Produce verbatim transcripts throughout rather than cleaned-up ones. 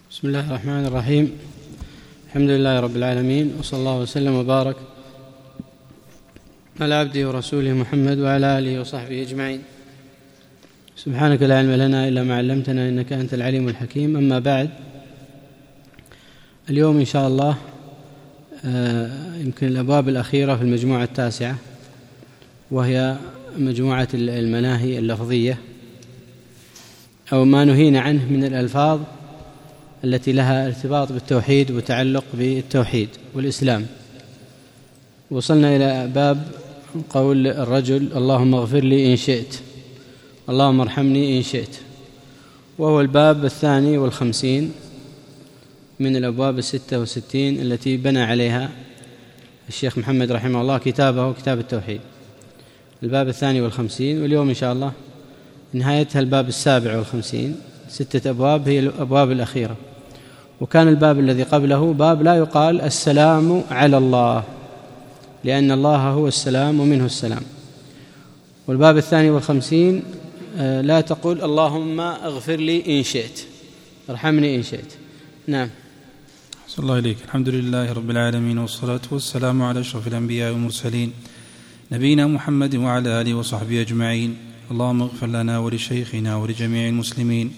بسم الله الرحمن الرحيم. الحمد لله رب العالمين، وصلى الله وسلم وبارك على عبده ورسوله محمد وعلى آله وصحبه أجمعين. سبحانك لا علم لنا إلا ما علمتنا إنك أنت العليم الحكيم. أما بعد، اليوم إن شاء الله يمكن الأبواب الأخيرة في المجموعة التاسعة، وهي مجموعة المناهي اللفظية أو ما نهينا عنه من الألفاظ التي لها ارتباط بالتوحيد وتعلق بالتوحيد والإسلام. وصلنا إلى باب قول الرجل اللهم اغفر لي إن شئت، اللهم ارحمني إن شئت، وهو الباب الثاني والخمسين من الأبواب الستة وستين التي بنى عليها الشيخ محمد رحمه الله كتابه كتاب التوحيد. الباب الثاني والخمسين، واليوم إن شاء الله نهايتها الباب السابع والخمسين. ستة أبواب هي الأبواب الأخيرة. وكان الباب الذي قبله باب لا يقال السلام على الله، لأن الله هو السلام ومنه السلام. والباب الثاني والخمسين لا تقول اللهم اغفر لي إن شئت، ارحمني إن شئت. نعم. أحسن الله إليك. الحمد لله رب العالمين، والصلاة والسلام على أشرف الأنبياء والمرسلين نبينا محمد وعلى آله وصحبه أجمعين. اللهم اغفر لنا ولشيخنا ولجميع المسلمين.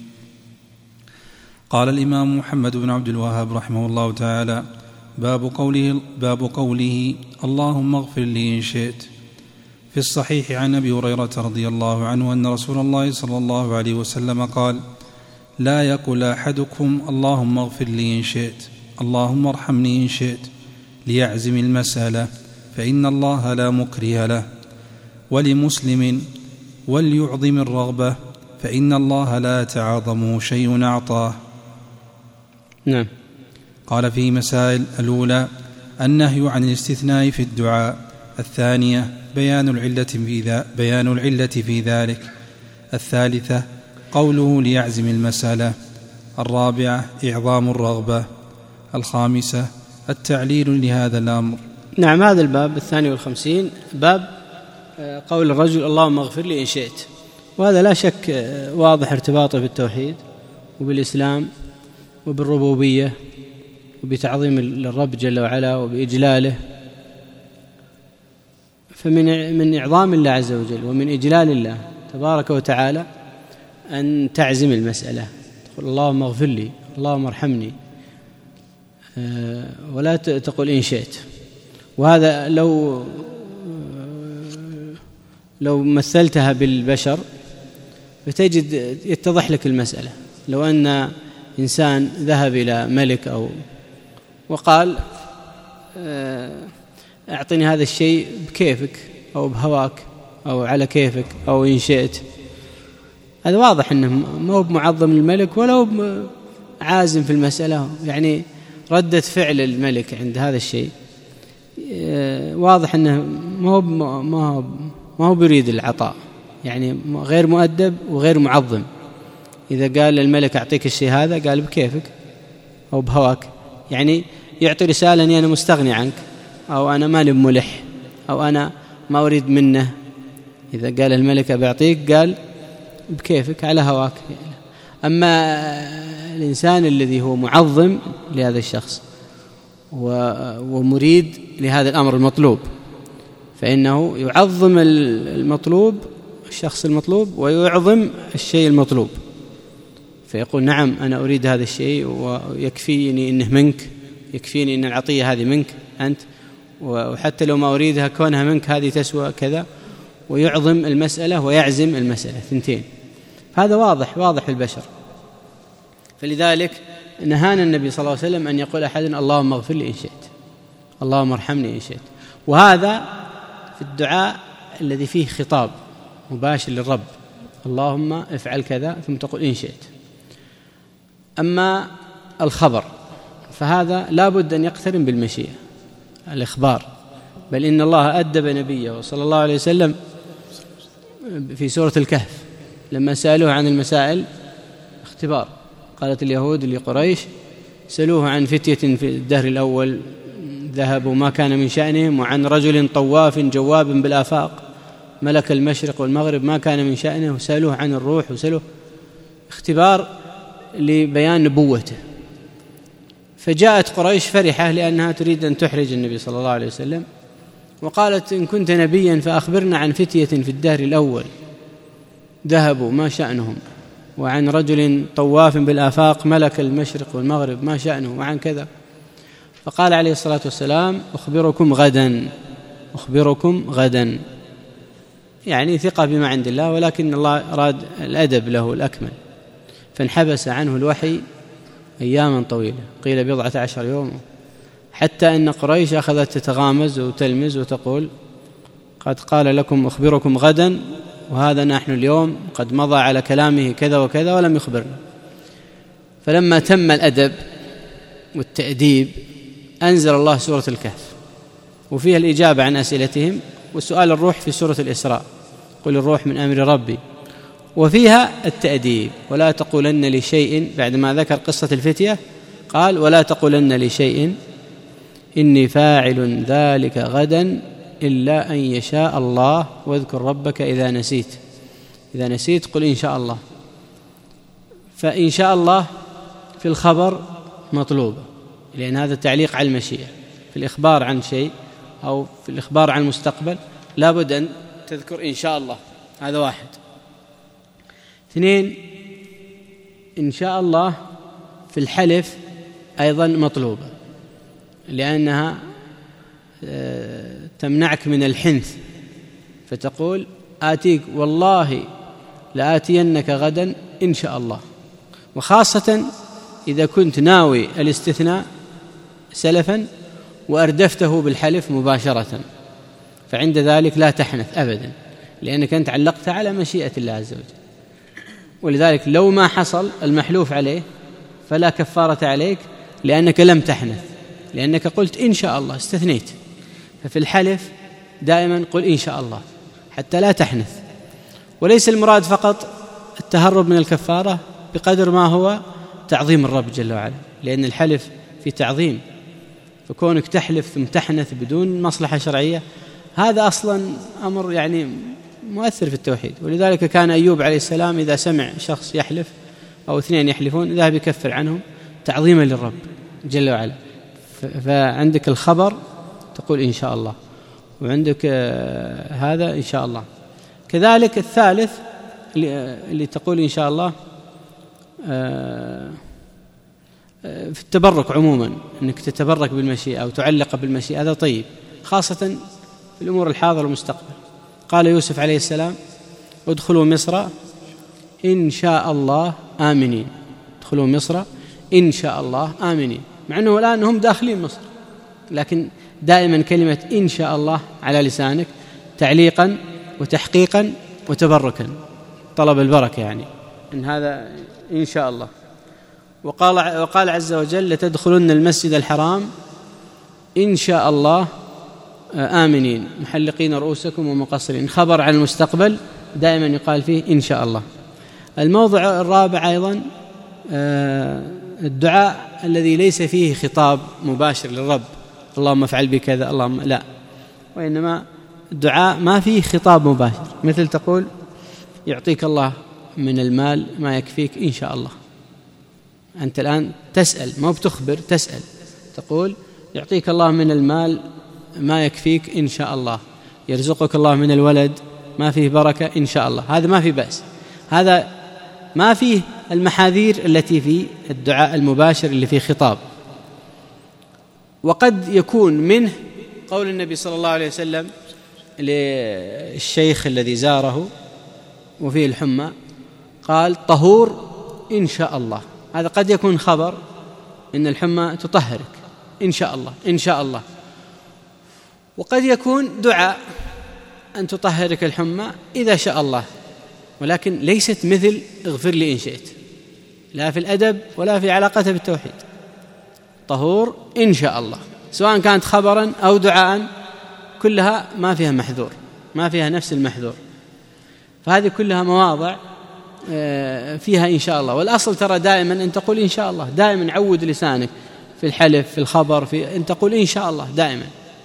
قال الإمام محمد بن عبد الوهاب رحمه الله تعالى: باب قوله, باب قوله اللهم اغفر لي إن شئت. في الصحيح عن أبي هريرة رضي الله عنه أن رسول الله صلى الله عليه وسلم قال: لا يقل أحدكم اللهم اغفر لي إن شئت، اللهم ارحمني إن شئت، ليعزم المسألة، فإن الله لا مكره له. ولمسلم: وليعظم الرغبة، فإن الله لا يتعاظمه شيء أعطاه. نعم. قال في مسائل: الأولى النهي عن الاستثناء في الدعاء. الثانية بيان العلة في, ذا بيان العلة في ذلك. الثالثة قوله ليعزم المسألة. الرابعة إعظام الرغبة. الخامسة التعليل لهذا الأمر. نعم. هذا الباب الثاني والخمسين باب قول الرجل اللهم اغفر لي إن شئت، وهذا لا شك واضح ارتباطه بالتوحيد وبالإسلام وبالربوبية وبتعظيم الرب جل وعلا وبإجلاله. فمن من إعظام الله عز وجل ومن إجلال الله تبارك وتعالى أن تعزم المسألة، تقول اللهم اغفر لي، اللهم ارحمني، ولا تقول إن شئت. وهذا لو لو مثلتها بالبشر فتجد يتضح لك المسألة. لو أن إنسان ذهب إلى ملك أو وقال أعطني هذا الشيء بكيفك أو بهواك أو على كيفك أو إن شئت، هذا واضح أنه ما هو بمعظم الملك ولا هو عازم في المسألة. يعني ردة فعل الملك عند هذا الشيء واضح أنه ما هو ما هو ما هو بريد العطاء، يعني غير مؤدب وغير معظم. إذا قال الملك أعطيك الشيء هذا قال بكيفك أو بهواك، يعني يعطي رسالة أني أنا مستغني عنك، أو أنا مالي بملح، أو أنا ما أريد منه. إذا قال الملك بيعطيك قال بكيفك على هواك. أما الإنسان الذي هو معظم لهذا الشخص ومريد لهذا الأمر المطلوب، فإنه يعظم المطلوب، الشخص المطلوب، ويعظم الشيء المطلوب، فيقول نعم أنا أريد هذا الشيء ويكفيني إنه منك، يكفيني إن العطية هذه منك أنت، وحتى لو ما أريدها كونها منك هذه تسوى كذا، ويعظم المسألة ويعزم المسألة ثنتين. هذا واضح واضح البشر. فلذلك نهانا النبي صلى الله عليه وسلم أن يقول أحدنا اللهم اغفر لي إن شئت، اللهم ارحمني إن شئت. وهذا في الدعاء الذي فيه خطاب مباشر للرب، اللهم افعل كذا، ثم تقول إن شئت. أما الخبر فهذا لا بد أن يقترن بالمشيئة، الإخبار. بل إن الله أدب نبيه صلى الله عليه وسلم في سورة الكهف لما سألوه عن المسائل اختبار. قالت اليهود لقريش سألوه عن فتية في الدهر الأول ذهبوا ما كان من شأنهم، وعن رجل طواف جواب بالآفاق ملك المشرق والمغرب ما كان من شأنه، وسألوه عن الروح، وسألوه اختبار لبيان نبوته فجاءت قريش فرحة لأنها تريد أن تحرج النبي صلى الله عليه وسلم، وقالت: إن كنت نبيا فأخبرنا عن فتية في الدهر الأول ذهبوا ما شأنهم، وعن رجل طواف بالآفاق ملك المشرق والمغرب ما شأنه، وعن كذا. فقال عليه الصلاة والسلام: أخبركم غدا، أخبركم غدا، يعني ثقة بما عند الله، ولكن الله أراد الأدب له الأكمل، فانحبس عنه الوحي أياما طويلة، قيل بضعة عشر يوم، حتى أن قريش أخذت تتغامز وتلمز وتقول: قد قال لكم أخبركم غدا، وهذا نحن اليوم قد مضى على كلامه كذا وكذا ولم يخبرنا. فلما تم الأدب والتأديب أنزل الله سورة الكهف، وفيها الإجابة عن أسئلتهم، وسؤال الروح في سورة الإسراء: قل الروح من أمر ربي، وفيها التأديب: ولا تقولن لشيء، بعدما ذكر قصة الفتية قال: ولا تقولن لشيء إني فاعل ذلك غدا إلا أن يشاء الله، واذكر ربك إذا نسيت، إذا نسيت قل إن شاء الله. فإن شاء الله في الخبر مطلوبة، لأن هذا تعليق على المشيئة. في الإخبار عن شيء أو في الإخبار عن المستقبل لا بد أن تذكر إن شاء الله، هذا واحد. اثنين، إن شاء الله في الحلف أيضا مطلوبة، لأنها تمنعك من الحنث، فتقول: آتيك والله لآتينك غدا إن شاء الله، وخاصة إذا كنت ناوي الاستثناء سلفا وأردفته بالحلف مباشرة، فعند ذلك لا تحنث أبدا، لأنك أنت علقت على مشيئة الله عز وجل. ولذلك لو ما حصل المحلوف عليه فلا كفارة عليك، لأنك لم تحنث، لأنك قلت إن شاء الله، استثنيت. ففي الحلف دائما قل إن شاء الله حتى لا تحنث. وليس المراد فقط التهرب من الكفارة بقدر ما هو تعظيم الرب جل وعلا، لأن الحلف في تعظيم، فكونك تحلف ثم تحنث بدون مصلحة شرعية هذا أصلا أمر يعني مؤثر في التوحيد. ولذلك كان أيوب عليه السلام إذا سمع شخص يحلف أو اثنين يحلفون ذهب يكفر عنهم تعظيما للرب جل وعلا. فعندك الخبر تقول إن شاء الله، وعندك هذا إن شاء الله. كذلك الثالث اللي تقول إن شاء الله في التبرك عموما، أنك تتبرك بالمشيئة أو تعلق بالمشيئة، هذا طيب، خاصة في الأمور الحاضرة والمستقبل. قال يوسف عليه السلام: ادخلوا مصر إن شاء الله آمنين، ادخلوا مصر إن شاء الله آمنين، مع أنه الآن هم داخلين مصر، لكن دائما كلمة إن شاء الله على لسانك تعليقا وتحقيقا وتبركا، طلب البركة يعني إن هذا إن شاء الله. وقال, وقال عز وجل: لتدخلن المسجد الحرام إن شاء الله آمنين محلقين رؤوسكم ومقصرين، خبر عن المستقبل دائما يقال فيه إن شاء الله. الموضع الرابع أيضا الدعاء الذي ليس فيه خطاب مباشر للرب: اللهم افعل بكذا، اللهم، لا، وإنما الدعاء ما فيه خطاب مباشر، مثل تقول: يعطيك الله من المال ما يكفيك إن شاء الله. أنت الآن تسأل، ما بتخبر، تسأل، تقول: يعطيك الله من المال ما يكفيك إن شاء الله، يرزقك الله من الولد ما فيه بركة إن شاء الله. هذا ما فيه بأس، هذا ما فيه المحاذير التي في الدعاء المباشر اللي فيه خطاب. وقد يكون منه قول النبي صلى الله عليه وسلم للشيخ الذي زاره وفيه الحمى، قال: طهور إن شاء الله. هذا قد يكون خبر إن الحمى تطهرك إن شاء الله، إن شاء الله. وقد يكون دعاء أن تطهرك الحمى إذا شاء الله، ولكن ليست مثل اغفر لي إن شئت، لا في الأدب ولا في علاقته بالتوحيد. طهور إن شاء الله، سواء كانت خبرا أو دعاء، كلها ما فيها محذور، ما فيها نفس المحذور. فهذه كلها مواضع فيها إن شاء الله. والأصل ترى دائما أن تقول إن شاء الله، دائما عود لسانك في الحلف في الخبر في أن تقول إن شاء الله دائما،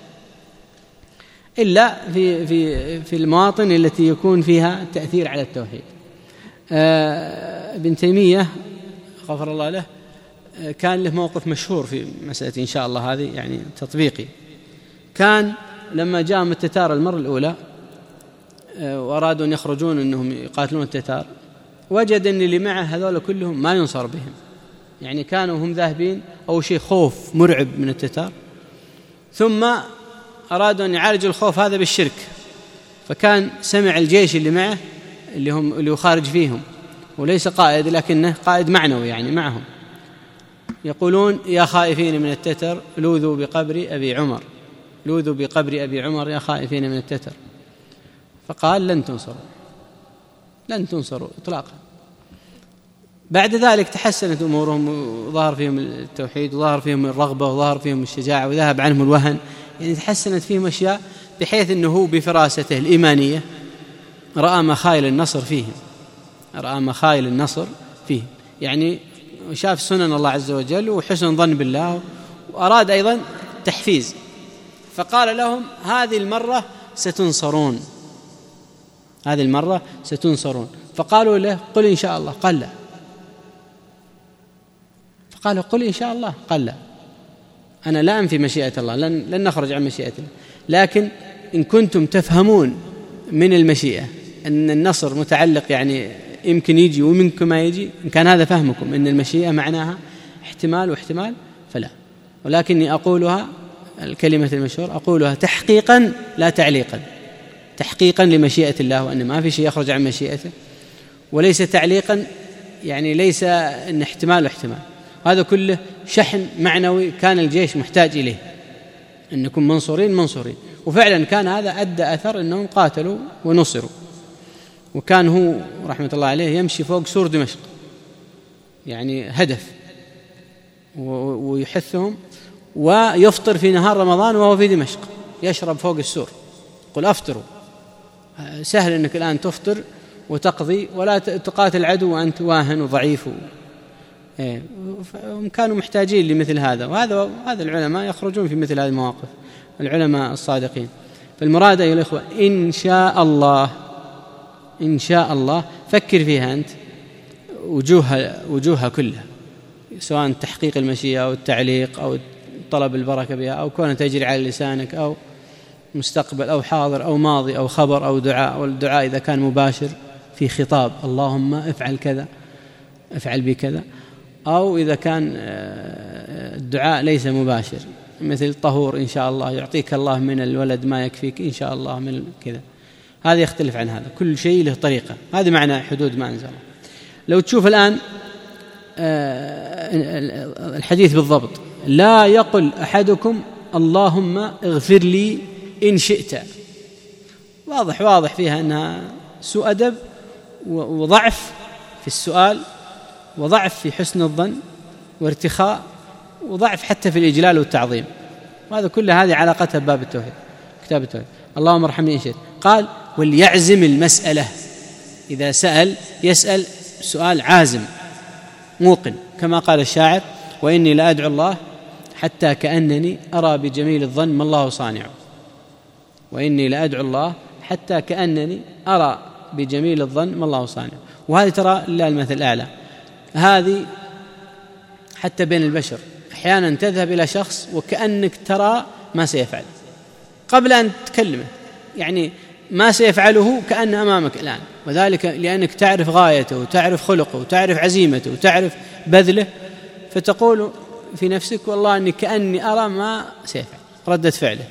إلا في في في المواطن التي يكون فيها تأثير على التوحيد. ابن تيمية غفر الله له كان له موقف مشهور في مسألة إن شاء الله هذه، يعني تطبيقي. كان لما جاءهم التتار المرة الأولى وأرادوا أن يخرجون أنهم يقاتلون التتار، وجد أن اللي معه هذول كلهم ما ينصر بهم، يعني كانوا هم ذاهبين أو شيء خوف مرعب من التتار، ثم أرادوا أن يعالجوا الخوف هذا بالشرك. فكان سمع الجيش اللي معه اللي هم اللي هو خارج فيهم، وليس قائد لكنه قائد معنوي يعني معهم، يقولون يا خائفين من التتر لوذوا بقبر أبي عمر، لوذوا بقبر أبي عمر يا خائفين من التتر. فقال لن تنصروا، لن تنصروا إطلاقا. بعد ذلك تحسنت أمورهم، وظهر فيهم التوحيد، وظهر فيهم الرغبة، وظهر فيهم الشجاعة، وذهب عنهم الوهن، يعني تحسنت فيهم أشياء، بحيث أنه بفراسته الإيمانية رأى مخايل النصر فيهم، رأى مخايل النصر فيهم، يعني شاف سنن الله عز وجل وحسن ظن بالله، وأراد أيضا تحفيز. فقال لهم هذه المرة ستنصرون، هذه المرة ستنصرون. فقالوا له قل إن شاء الله، قال لا. فقالوا قل إن شاء الله، قال لا، أنا لا أنفي مشيئة الله، لن, لن نخرج عن مشيئة الله، لكن إن كنتم تفهمون من المشيئة أن النصر متعلق يعني يمكن يجي ومنكم ما يجي، إن كان هذا فهمكم أن المشيئة معناها احتمال واحتمال فلا، ولكني أقولها الكلمة المشهورة، أقولها تحقيقا لا تعليقا، تحقيقا لمشيئة الله، وأن ما في شيء يخرج عن مشيئته، وليس تعليقا يعني ليس أن احتمال واحتمال. هذا كله شحن معنوي كان الجيش محتاج إليه، أنكم منصورين منصورين. وفعلا كان هذا أدى أثر، أنهم قاتلوا ونصروا. وكان هو رحمة الله عليه يمشي فوق سور دمشق، يعني هدف، ويحثهم، ويفطر في نهار رمضان وهو في دمشق، يشرب فوق السور، يقول أفطروا، سهل أنك الآن تفطر وتقضي ولا تقاتل العدو وأنت واهن وضعيف. إيه. كانوا محتاجين لمثل هذا، وهذا هذا العلماء يخرجون في مثل هذه المواقف، العلماء الصادقين. فالمراد أيها الإخوة إن شاء الله، إن شاء الله فكر فيها أنت وجوهها, وجوهها كلها، سواء تحقيق المشيئة أو التعليق أو طلب البركة بها، أو كون تجري على لسانك، أو مستقبل أو حاضر أو ماضي أو خبر أو دعاء. والدعاء إذا كان مباشر في خطاب اللهم افعل كذا، افعل بكذا، أو إذا كان الدعاء ليس مباشر مثل طهور إن شاء الله يعطيك الله من الولد ما يكفيك إن شاء الله من كذا، هذا يختلف عن هذا، كل شيء له طريقة. هذا معنى حدود ما أنزل. لو تشوف الآن الحديث بالضبط، لا يقل أحدكم اللهم اغفر لي إن شئت، واضح واضح فيها أنها سوء أدب وضعف في السؤال، وضعف في حسن الظن وارتخاء، وضعف حتى في الإجلال والتعظيم. وهذا كل هذه علاقتها بباب التوحيد، كتاب التوحيد. اللهم ارحمني إن شئت. قال وليعزم المسألة، إذا سأل يسأل سؤال عازم موقن، كما قال الشاعر وإني لأدعو الله حتى كأنني أرى بجميل الظن ما الله صانعه. وإني لأدعو الله حتى كأنني أرى بجميل الظن ما الله صانعه. وهذه ترى لله المثل الأعلى، هذه حتى بين البشر أحيانا تذهب إلى شخص وكأنك ترى ما سيفعل قبل أن تكلمه، يعني ما سيفعله كأن أمامك الآن، وذلك لأنك تعرف غايته وتعرف خلقه وتعرف عزيمته وتعرف بذله، فتقول في نفسك والله أني كأني أرى ما سيفعل، ردة فعله.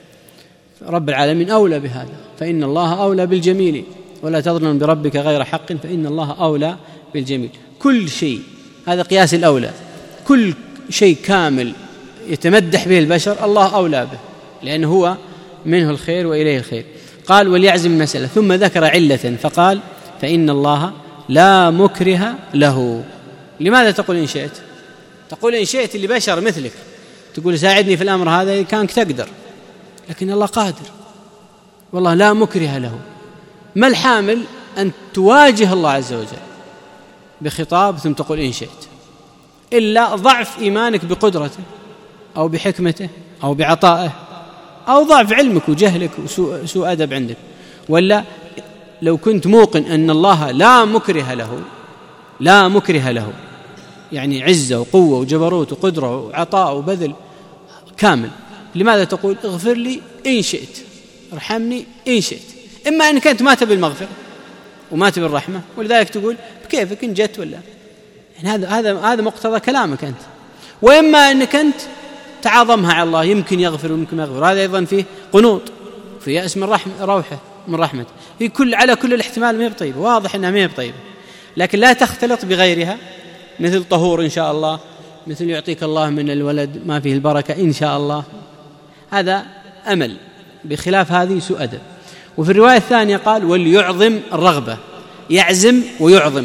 رب العالمين أولى بهذا، فإن الله أولى بالجميل، ولا تظن بربك غير حق فإن الله أولى بالجميل. كل شيء، هذا قياس الأولى، كل شيء كامل يتمدح به البشر الله أولى به، لأنه هو منه الخير وإليه الخير. قال وليعزم المسألة، ثم ذكر علة فقال فإن الله لا مكره له. لماذا تقول إن شئت؟ تقول إن شئت لبشر مثلك، تقول ساعدني في الأمر هذا كانك تقدر، لكن الله قادر، والله لا مكره له. ما الحامل أن تواجه الله عز وجل بخطاب ثم تقول إن شئت؟ إلا ضعف إيمانك بقدرته أو بحكمته أو بعطائه، أو ضعف علمك وجهلك وسوء سوء أدب عندك. ولا لو كنت موقن أن الله لا مكره له، لا مكره له، يعني عزة وقوة وجبروت وقدرة وعطاء وبذل كامل، لماذا تقول اغفر لي إن شئت، ارحمني إن شئت؟ إما أنك أنت ما تبي المغفرة وما تبي الرحمة، ولذلك تقول بكيفك إن جت ولا، يعني هذا هذا هذا مقتضى كلامك أنت. وإما أنك أنت تعاظمها على الله، يمكن يغفر ويمكن ما يغفر، هذا أيضا فيه قنوط، في يأس من رحمة روحه من رحمته، في كل على كل الاحتمال ما هي بطيبة، واضح أنها ما هي بطيبة، لكن لا تختلط بغيرها، مثل طهور إن شاء الله، مثل يعطيك الله من الولد ما فيه البركة إن شاء الله، هذا أمل، بخلاف هذه سوء أدب. وفي الرواية الثانية قال وليعظم الرغبة، يعزم ويعظم،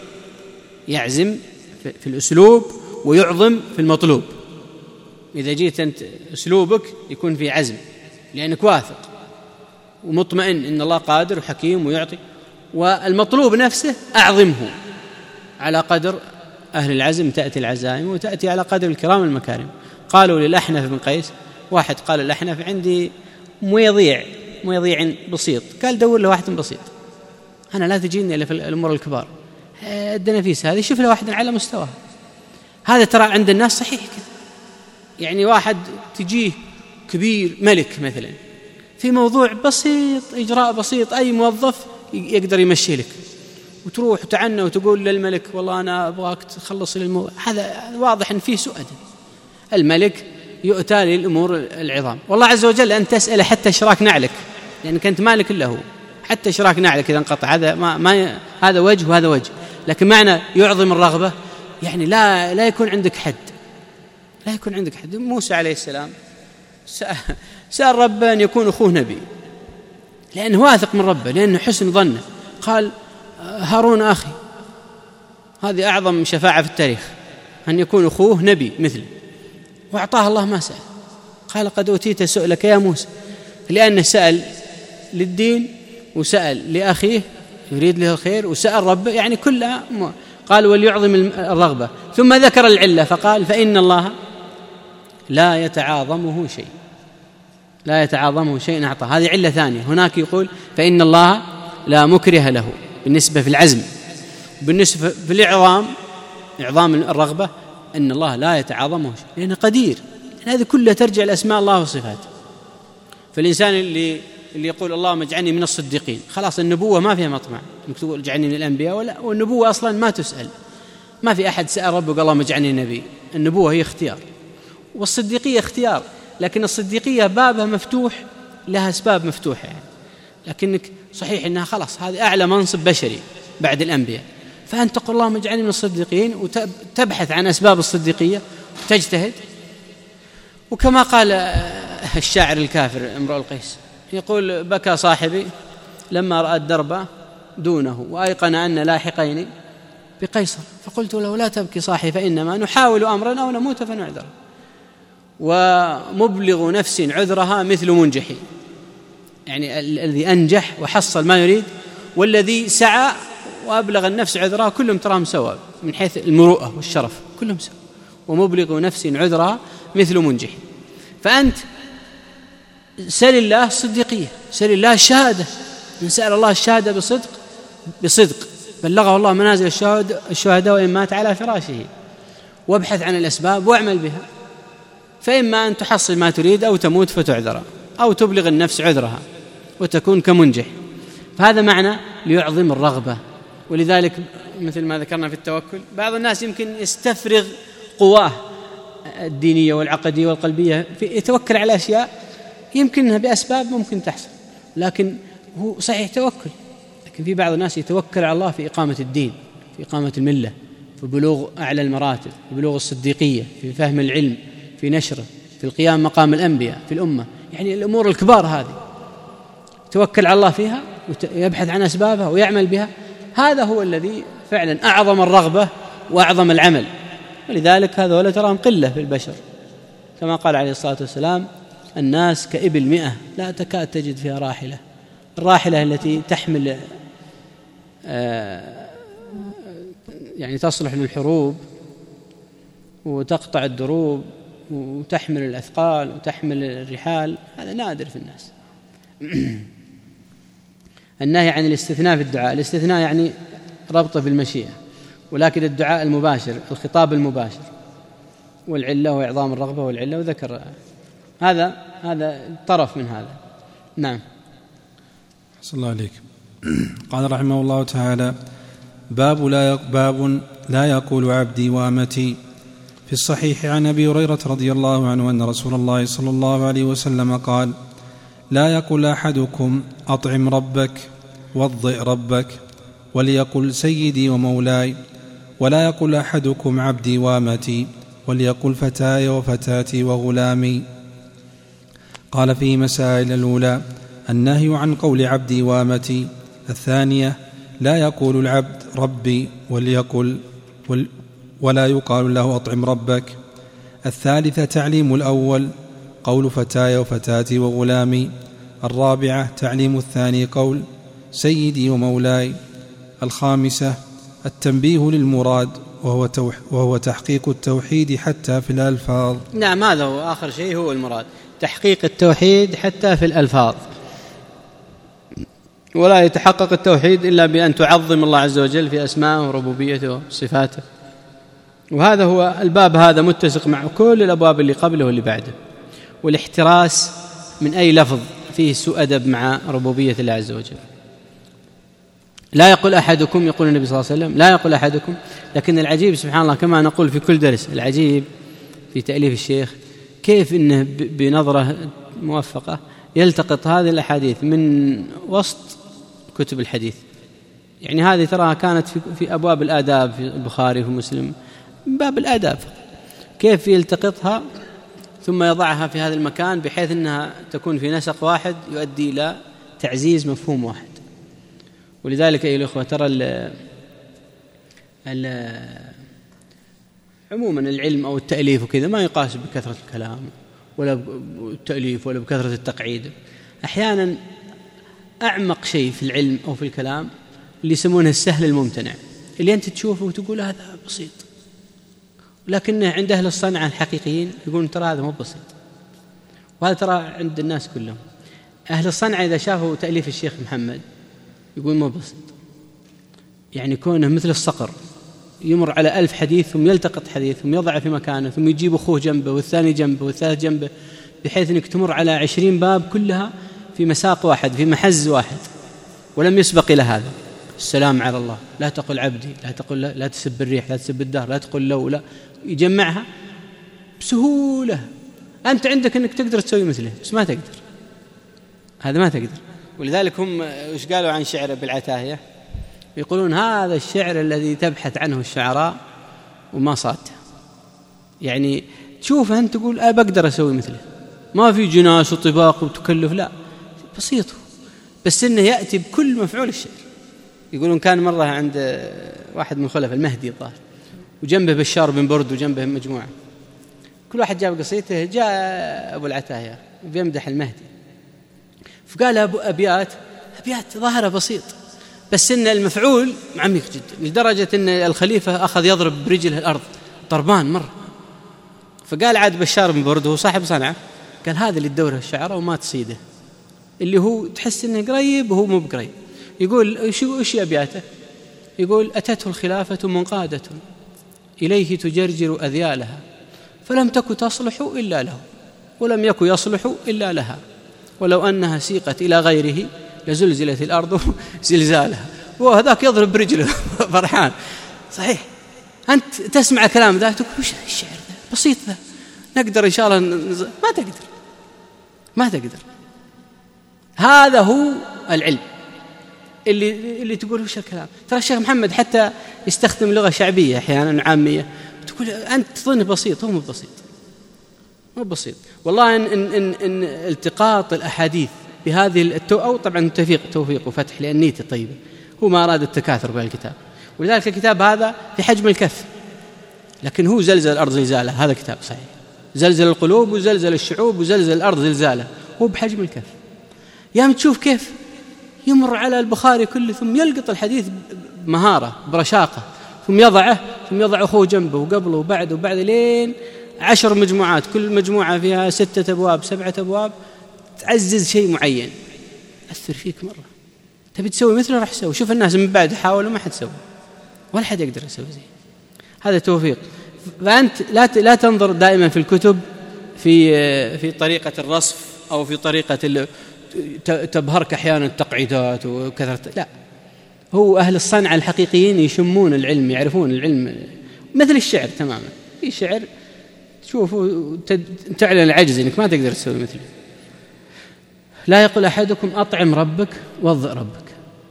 يعزم في الأسلوب ويعظم في المطلوب. إذا جيت أنت أسلوبك يكون في عزم لأنك واثق ومطمئن إن الله قادر وحكيم ويعطي، والمطلوب نفسه أعظمه على قدر أهل العزم تأتي العزائم، وتأتي على قدر الكرام المكارم. قالوا للأحنف بن قيس، واحد قال الأحنف عندي ميضيع ميضيع بسيط، قال دور له واحد بسيط، أنا لا تجيني إلا في الأمور الكبار، الدنافيس هذه شوف له واحد على مستواه. هذا ترى عند الناس صحيح كذا، يعني واحد تجيه كبير ملك مثلا في موضوع بسيط، إجراء بسيط، أي موظف يقدر يمشي لك، وتروح وتعنى وتقول للملك والله أنا أبغاك تخلص لي الموضوع هذا، واضح أن فيه سوء أدب. الملك يؤتى للأمور العظام، والله عز وجل أن تسأل حتى إشراك نعلك، لأنك أنت مالك إلا هو، حتى إشراك نعلك إذا انقطع، هذا ما, ما هذا وجه وهذا وجه، لكن معنى يعظم الرغبة يعني لا لا يكون عندك حد، لا يكون عندك حد. موسى عليه السلام سأل ربه أن يكون أخوه نبي، لأنه واثق من ربه، لأنه حسن ظنه، قال هارون أخي، هذه أعظم شفاعة في التاريخ أن يكون أخوه نبي مثله، وأعطاه الله ما سأل، قال قد أوتيت سؤلك يا موسى، لأنه سأل للدين وسأل لأخيه يريد له الخير وسأل ربه، يعني كلها قال وليعظم الرغبة. ثم ذكر العلة فقال فإن الله لا يتعاظمه شيء، لا يتعاظمه شيء أعطى، هذه علة ثانية. هناك يقول فإن الله لا مكره له بالنسبة في العزم، بالنسبة في الإعظام إعظام الرغبة أن الله لا يتعاظمه شيء لأنه قدير، يعني هذه كلها ترجع لأسماء الله وصفاته. فالإنسان اللي اللي يقول اللهم اجعلني من الصديقين، خلاص النبوة ما فيها مطمع انك تقول اجعلني من الأنبياء، ولا والنبوة أصلا ما تسأل، ما في أحد سأل ربه قال اللهم اجعلني نبي، النبوة هي اختيار، والصديقية اختيار، لكن الصديقية بابها مفتوح، لها أسباب مفتوحة يعني، لكنك صحيح أنها خلاص هذه أعلى منصب بشري بعد الأنبياء، فأنت تقول اللهم اجعلني من الصديقين وتبحث عن أسباب الصديقية وتجتهد. وكما قال الشاعر الكافر امرؤ القيس يقول بكى صاحبي لما رأى الدرب دونه وأيقن أن لاحقين بقيصر، فقلت له لا تبكي صاحي فإنما نحاول أمرا أو نموت فنعذر، ومبلغ نفس عذرها مثل منجح، يعني الذي أنجح وحصل ما يريد والذي سعى وأبلغ النفس عذرها كلهم تراهم سواء من حيث المروءة والشرف، كلهم سواء، ومبلغ نفس عذرها مثل منجح. فأنت سل الله الصديقية، سل الله الشهادة، من سأل الله الشهادة بصدق بصدق بلغه الله منازل الشهداء وإن مات على فراشه، وابحث عن الأسباب واعمل بها، فإما أن تحصل ما تريد أو تموت فتعذر، أو تبلغ النفس عذرها وتكون كمنجح. فهذا معنى ليعظم الرغبة. ولذلك مثل ما ذكرنا في التوكل، بعض الناس يمكن يستفرغ قواه الدينية والعقدية والقلبية يتوكل على أشياء يمكن أنها بأسباب ممكن تحصل، لكن هو صحيح توكل، لكن في بعض الناس يتوكل على الله في إقامة الدين، في إقامة الملة، في بلوغ أعلى المراتب، في بلوغ الصديقية، في فهم العلم، في نشره، في القيام مقام الأنبياء في الأمة، يعني الأمور الكبار هذه توكل على الله فيها ويبحث عن أسبابها ويعمل بها، هذا هو الذي فعلا أعظم الرغبة وأعظم العمل. ولذلك هذا ولا تراهم قلة في البشر، كما قال عليه الصلاة والسلام الناس كإبل مئة لا تكاد تجد فيها راحلة، الراحلة التي تحمل آه يعني تصلح للحروب وتقطع الدروب وتحمل الأثقال وتحمل الرحال، هذا نادر في الناس. النهي عن الاستثناء في الدعاء، الاستثناء يعني ربطه بالمشيئة، ولكن الدعاء المباشر، الخطاب المباشر، والعلة وإعظام الرغبة والعلة، وذكر هذا هذا طرف من هذا. نعم. صلى الله عليك. قال رحمه الله تعالى: باب لا باب لا يقول عبدي وامتي. في الصحيح عن أبي هريرة رضي الله عنه أن رسول الله صلى الله عليه وسلم قال: لا يقل أحدكم أطعم ربك وضئ ربك، وليقل سيدي ومولاي، ولا يقل أحدكم عبدي وامتي، وليقل فتاي وفتاتي وغلامي. قال فيه مسائل: الأولى النهي عن قول عبدي وامتي. الثانية لا يقول العبد ربي وليقل ولا يقال له أطعم ربك. الثالثة تعليم الأول قول فتاي وفتاتي وغلامي. الرابعة تعليم الثاني قول سيدي ومولاي. الخامسة التنبيه للمراد وهو, وهو تحقيق التوحيد حتى في الألفاظ. نعم، هذا هو آخر شيء، هو المراد تحقيق التوحيد حتى في الألفاظ. ولا يتحقق التوحيد إلا بأن تعظم الله عز وجل في أسمائه وربوبيته وصفاته. وهذا هو الباب، هذا متسق مع كل الأبواب اللي قبله واللي بعده. والاحتراس من أي لفظ فيه سوء أدب مع ربوبية الله عز وجل. لا يقول أحدكم، يقول النبي صلى الله عليه وسلم لا يقول أحدكم. لكن العجيب سبحان الله، كما نقول في كل درس، العجيب في تأليف الشيخ كيف إنه بنظرة موفقة يلتقط هذه الأحاديث من وسط كتب الحديث. يعني هذه تراها كانت في, في أبواب الآداب في البخاري وفي مسلم، باب الآداب، كيف يلتقطها ثم يضعها في هذا المكان بحيث أنها تكون في نسق واحد يؤدي إلى تعزيز مفهوم واحد. ولذلك أيها الأخوة ترى ال ال عموما العلم أو التأليف وكذا ما يقاس بكثرة الكلام ولا التأليف ولا بكثرة التقعيد. أحيانا أعمق شيء في العلم أو في الكلام اللي يسمونه السهل الممتنع، اللي أنت تشوفه وتقول هذا بسيط، لكنه عند أهل الصنعة الحقيقيين يقولون ترى هذا مو بسيط. وهذا ترى عند الناس كلهم. أهل الصنعة إذا شافوا تأليف الشيخ محمد يقول مو بسيط، يعني كونه مثل الصقر يمر على ألف حديث ثم يلتقط حديث ثم يضعه في مكانه ثم يجيب أخوه جنبه والثاني جنبه والثالث جنبه، بحيث أنك تمر على عشرين باب كلها في مساق واحد في محز واحد، ولم يسبق إلى هذا. السلام على الله، لا تقل عبدي، لا تقل لا, لا تسب الريح، لا تسب الدهر، لا تقل لو، لا، يجمعها بسهولة. أنت عندك أنك تقدر تسوي مثله بس ما تقدر، هذا ما تقدر. ولذلك هم وش قالوا عن شعر بالعتاهية؟ يقولون هذا الشعر الذي تبحث عنه الشعراء وما صادته. يعني تشوف أنت تقول أنا بقدر أسوي مثله، ما في جناس وطباق وتكلف، لا، بسيط، بس إنه يأتي بكل مفعول الشعر. يقولون كان مرة عند واحد من خلف المهدي الظاهر، وجنبه بشار بن برد وجنبه مجموعة، كل واحد جاب قصيته. جاء أبو العتاهية بيمدح المهدي، فقال أبو أبيات أبيات ظاهرة بسيط، بس إن المفعول عميق جدا لدرجة إن الخليفة أخذ يضرب برجله الأرض ضربان مرة. فقال عاد بشار بن برد وهو صاحب صنعة، قال هذا اللي تدوره الشعراء وما تصيده، اللي هو تحس إنه قريب وهو مو بقريب. يقول شو إيش أبياته؟ يقول أتته الخلافة منقادة إليه تجرجر أذيالها، فلم تك تصلح إلا له ولم يك يصلح إلا لها، ولو أنها سيقت إلى غيره لزلزلت الأرض زلزالها. وهذاك يضرب برجله فرحان. صحيح أنت تسمع كلام ذا تقول وش الشعر ذا بسيط ذا، نقدر إن شاء الله نز... ما تقدر ما تقدر. هذا هو العلم اللي اللي تقول وش الكلام. ترى الشيخ محمد حتى يستخدم لغة شعبية أحيانا عامية، تقول أنت تظن بسيط، هو مو بسيط، مو بسيط والله. إن, إن, إن, إن التقاط الأحاديث بهذه التو... أو طبعا توفيق توفيق وفتح لأن نيته طيبة، هو ما أراد التكاثر بالكتاب. ولذلك الكتاب هذا في حجم الكف، لكن هو زلزل الأرض زلزالة. هذا كتاب صحيح، زلزل القلوب وزلزل الشعوب وزلزل الأرض زلزالة، هو بحجم الكف. يا تشوف كيف يمر على البخاري كله ثم يلقط الحديث بمهارة برشاقة، ثم يضعه ثم يضع أخوه جنبه وقبله وبعده وبعد لين عشر مجموعات، كل مجموعة فيها ستة أبواب سبعة أبواب، تعزز شيء معين أثر فيك مرة. تبي تسوي مثله راح تسوي. شوف الناس من بعد حاولوا ما حد سوى، ولا حد يقدر يسوي زي هذا توفيق. فأنت لا لا تنظر دائما في الكتب في في طريقة الرصف أو في طريقة تبهرك أحيانا التقعيدات وكثرة، لا، هو أهل الصنعة الحقيقيين يشمون العلم، يعرفون العلم، مثل الشعر تماما. في شعر تشوفه تعلن العجز إنك ما تقدر تسوي مثله. لا يقول أحدكم أطعم ربك وضع ربك.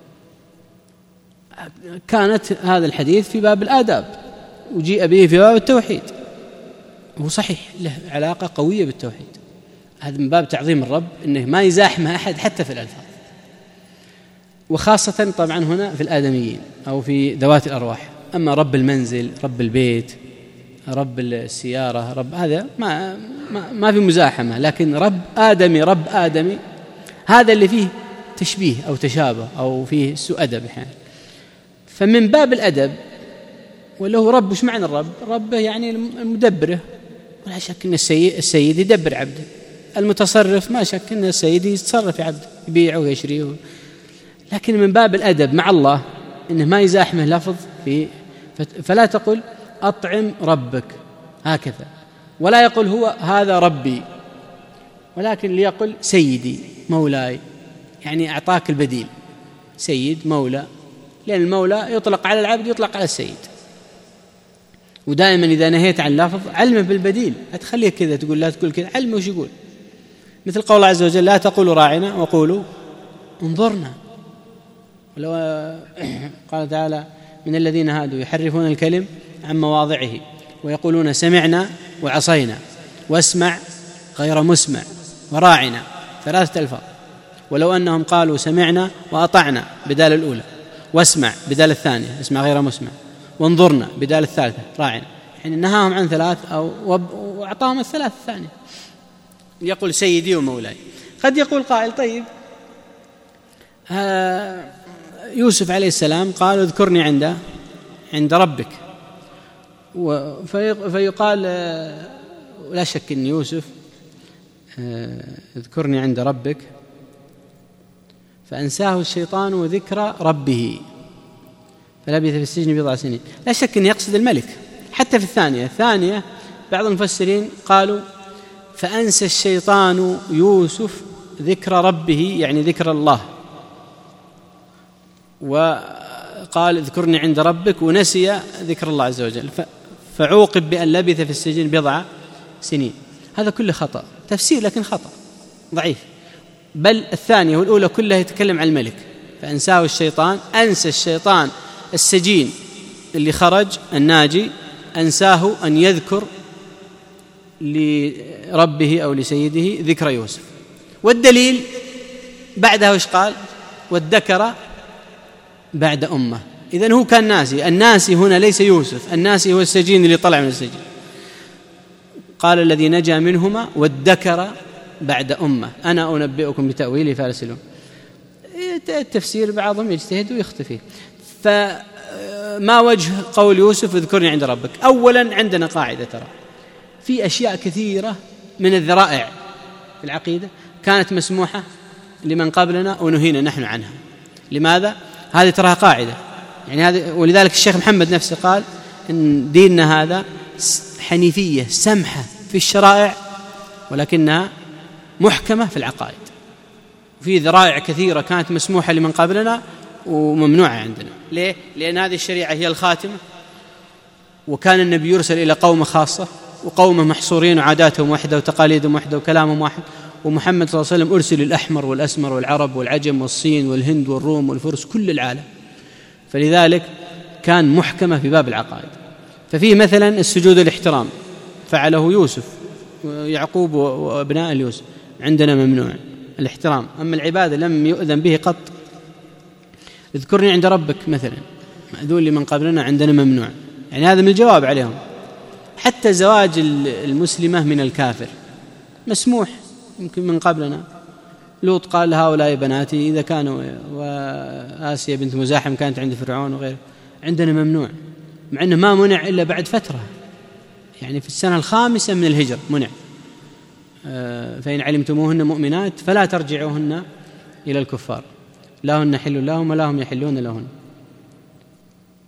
كانت هذا الحديث في باب الآداب وجيء به في باب التوحيد، هو صحيح له علاقة قوية بالتوحيد. هذا من باب تعظيم الرب، إنه ما يزاحمه أحد حتى في الألفاظ، وخاصة طبعا هنا في الآدميين أو في ذوات الأرواح. أما رب المنزل، رب البيت، رب السيارة، رب هذا ما, ما, ما في مزاحمة. لكن رب آدمي، رب آدمي هذا اللي فيه تشبيه أو تشابه أو فيه سوء أدب يعني. فمن باب الأدب، ولا هو رب، وش معنى الرب؟ رب يعني المدبره، ولا شك أن السيد, السيد يدبر عبده. المتصرف ما شك أن السيد يتصرف في عبده، يبيعه ويشريه. لكن من باب الأدب مع الله إنه ما يزاحمه لفظ في، فلا تقل أطعم ربك هكذا، ولا يقول هو هذا ربي، ولكن ليقل سيدي مولاي، يعني أعطاك البديل، سيد مولى، لأن المولى يطلق على العبد يطلق على السيد. ودائما إذا نهيت عن لفظ علمه بالبديل، لا تخليه كذا تقول لا تقول كذا، علمه وش يقول. مثل قول الله عز وجل لا تقولوا راعنا وقولوا انظرنا. ولو قال تعالى من الذين هادوا يحرفون الكلم عن مواضعه ويقولون سمعنا وعصينا واسمع غير مسمع وراعنا، ثلاثة ألفاظ. ولو أنهم قالوا سمعنا وأطعنا بدال الأولى، واسمع بدال الثانية اسمع غير مسمع، وانظرنا بدال الثالثة راعنا، يعني نهاهم عن ثلاث أو وأعطاهم الثلاث الثانية. يقول سيدي ومولاي. قد يقول قائل طيب يوسف عليه السلام قال اذكرني عند عند ربك، فيقال لا شك أن يوسف اذكرني عند ربك فأنساه الشيطان ذكر ربه فلبث في السجن بضع سنين. لا شك أن يقصد الملك. حتى في الثانية الثانية بعض المفسرين قالوا فأنسى الشيطان يوسف ذكر ربه، يعني ذكر الله، وقال اذكرني عند ربك ونسي ذكر الله عز وجل، فعوقب بأن لبث في السجن بضع سنين. هذا كله خطأ تفسير، لكن خطأ ضعيف. بل الثانية والأولى كلها يتكلم عن الملك، فأنساه الشيطان، أنسى الشيطان السجين اللي خرج الناجي، أنساه أن يذكر لربه أو لسيده ذكر يوسف. والدليل بعدها وش قال؟ وادكر بعد أمة. إذن هو كان ناسي. الناسي هنا ليس يوسف، الناسي هو السجين اللي طلع من السجن. قال الذي نجا منهما وادكر بعد أمة أنا أنبئكم بتأويله فارسلون. التفسير بعضهم يجتهد ويختفي. فما وجه قول يوسف اذكرني عند ربك؟ أولا عندنا قاعدة، ترى في أشياء كثيرة من الذرائع في العقيدة كانت مسموحة لمن قبلنا ونهينا نحن عنها. لماذا؟ هذه تراها قاعدة يعني هذا. ولذلك الشيخ محمد نفسه قال إن ديننا هذا حنيفية سمحة في الشرائع ولكنها محكمة في العقائد. وفي ذرائع كثيرة كانت مسموحة لمن قبلنا وممنوعة عندنا. ليه؟ لأن هذه الشريعة هي الخاتمة، وكان النبي يرسل إلى قوم خاصة وقوم محصورين وعاداتهم واحدة وتقاليدهم واحدة وكلامهم واحد، ومحمد صلى الله عليه وسلم أرسل الأحمر والأسمر والعرب والعجم والصين والهند والروم والفرس كل العالم. فلذلك كان محكمة في باب العقائد. ففيه مثلا السجود الاحترام فعله يوسف ويعقوب وابناء اليوسف، عندنا ممنوع الاحترام. أما العبادة لم يؤذن به قط. اذكرني عند ربك مثلا مأذون لمن قبلنا، عندنا ممنوع. يعني هذا من الجواب عليهم. حتى زواج المسلمة من الكافر مسموح يمكن من قبلنا. لوط قال هؤلاء بناتي إذا كانوا، وآسيا بنت مزاحم كانت عند فرعون وغيره، عندنا ممنوع، مع أنه ما منع إلا بعد فترة، يعني في السنة الخامسة من الهجرة منع. فإن علمتموهن مؤمنات فلا ترجعوهن إلى الكفار لا هن حل لهم ولا هم يحلون لهن.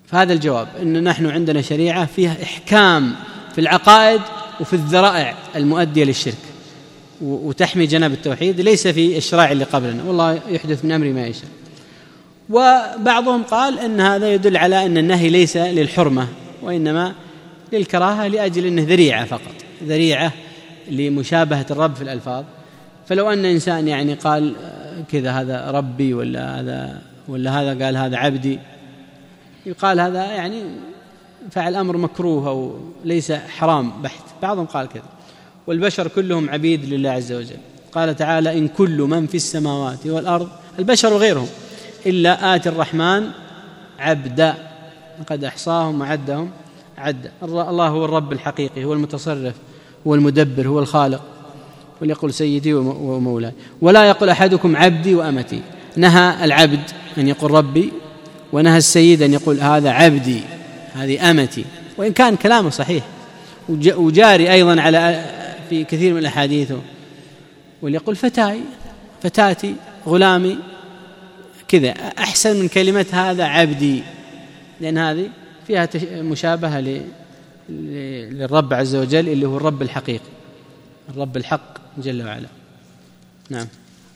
فهذا الجواب، إن نحن عندنا شريعة فيها إحكام في العقائد وفي الذرائع المؤدية للشرك وتحمي جناب التوحيد، ليس في الشرائع اللي قبلنا، والله يحدث من أمر ما يشاء. وبعضهم قال أن هذا يدل على أن النهي ليس للحرمة وإنما للكراهة، لأجل أنه ذريعة فقط، ذريعة لمشابهة الرب في الألفاظ. فلو أن إنسان يعني قال كذا هذا ربي ولا هذا ولا هذا قال هذا عبدي، يقال هذا يعني فعل أمر مكروه أو ليس حرام بحت. بعضهم قال كذا. والبشر كلهم عبيد لله عز وجل. قال تعالى: إن كل من في السماوات والأرض، البشر وغيرهم، إلا آتي الرحمن عبدا لقد أحصاهم وعدهم عدا. الله هو الرب الحقيقي، هو المتصرف، هو المدبر، هو الخالق. وليقول سيدي ومولاي، ولا يقول أحدكم عبدي وأمتي. نهى العبد أن يقول ربي، ونهى السيد أن يقول هذا عبدي هذه أمتي، وإن كان كلامه صحيح وجاري أيضا على في كثير من الأحاديث. وليقول فتاي فتاتي غلامي، كذا أحسن من كلمة هذا عبدي، لأن هذه فيها مشابهة للرب عز وجل اللي هو الرب الحقيقي، الرب الحق جل وعلا. نعم.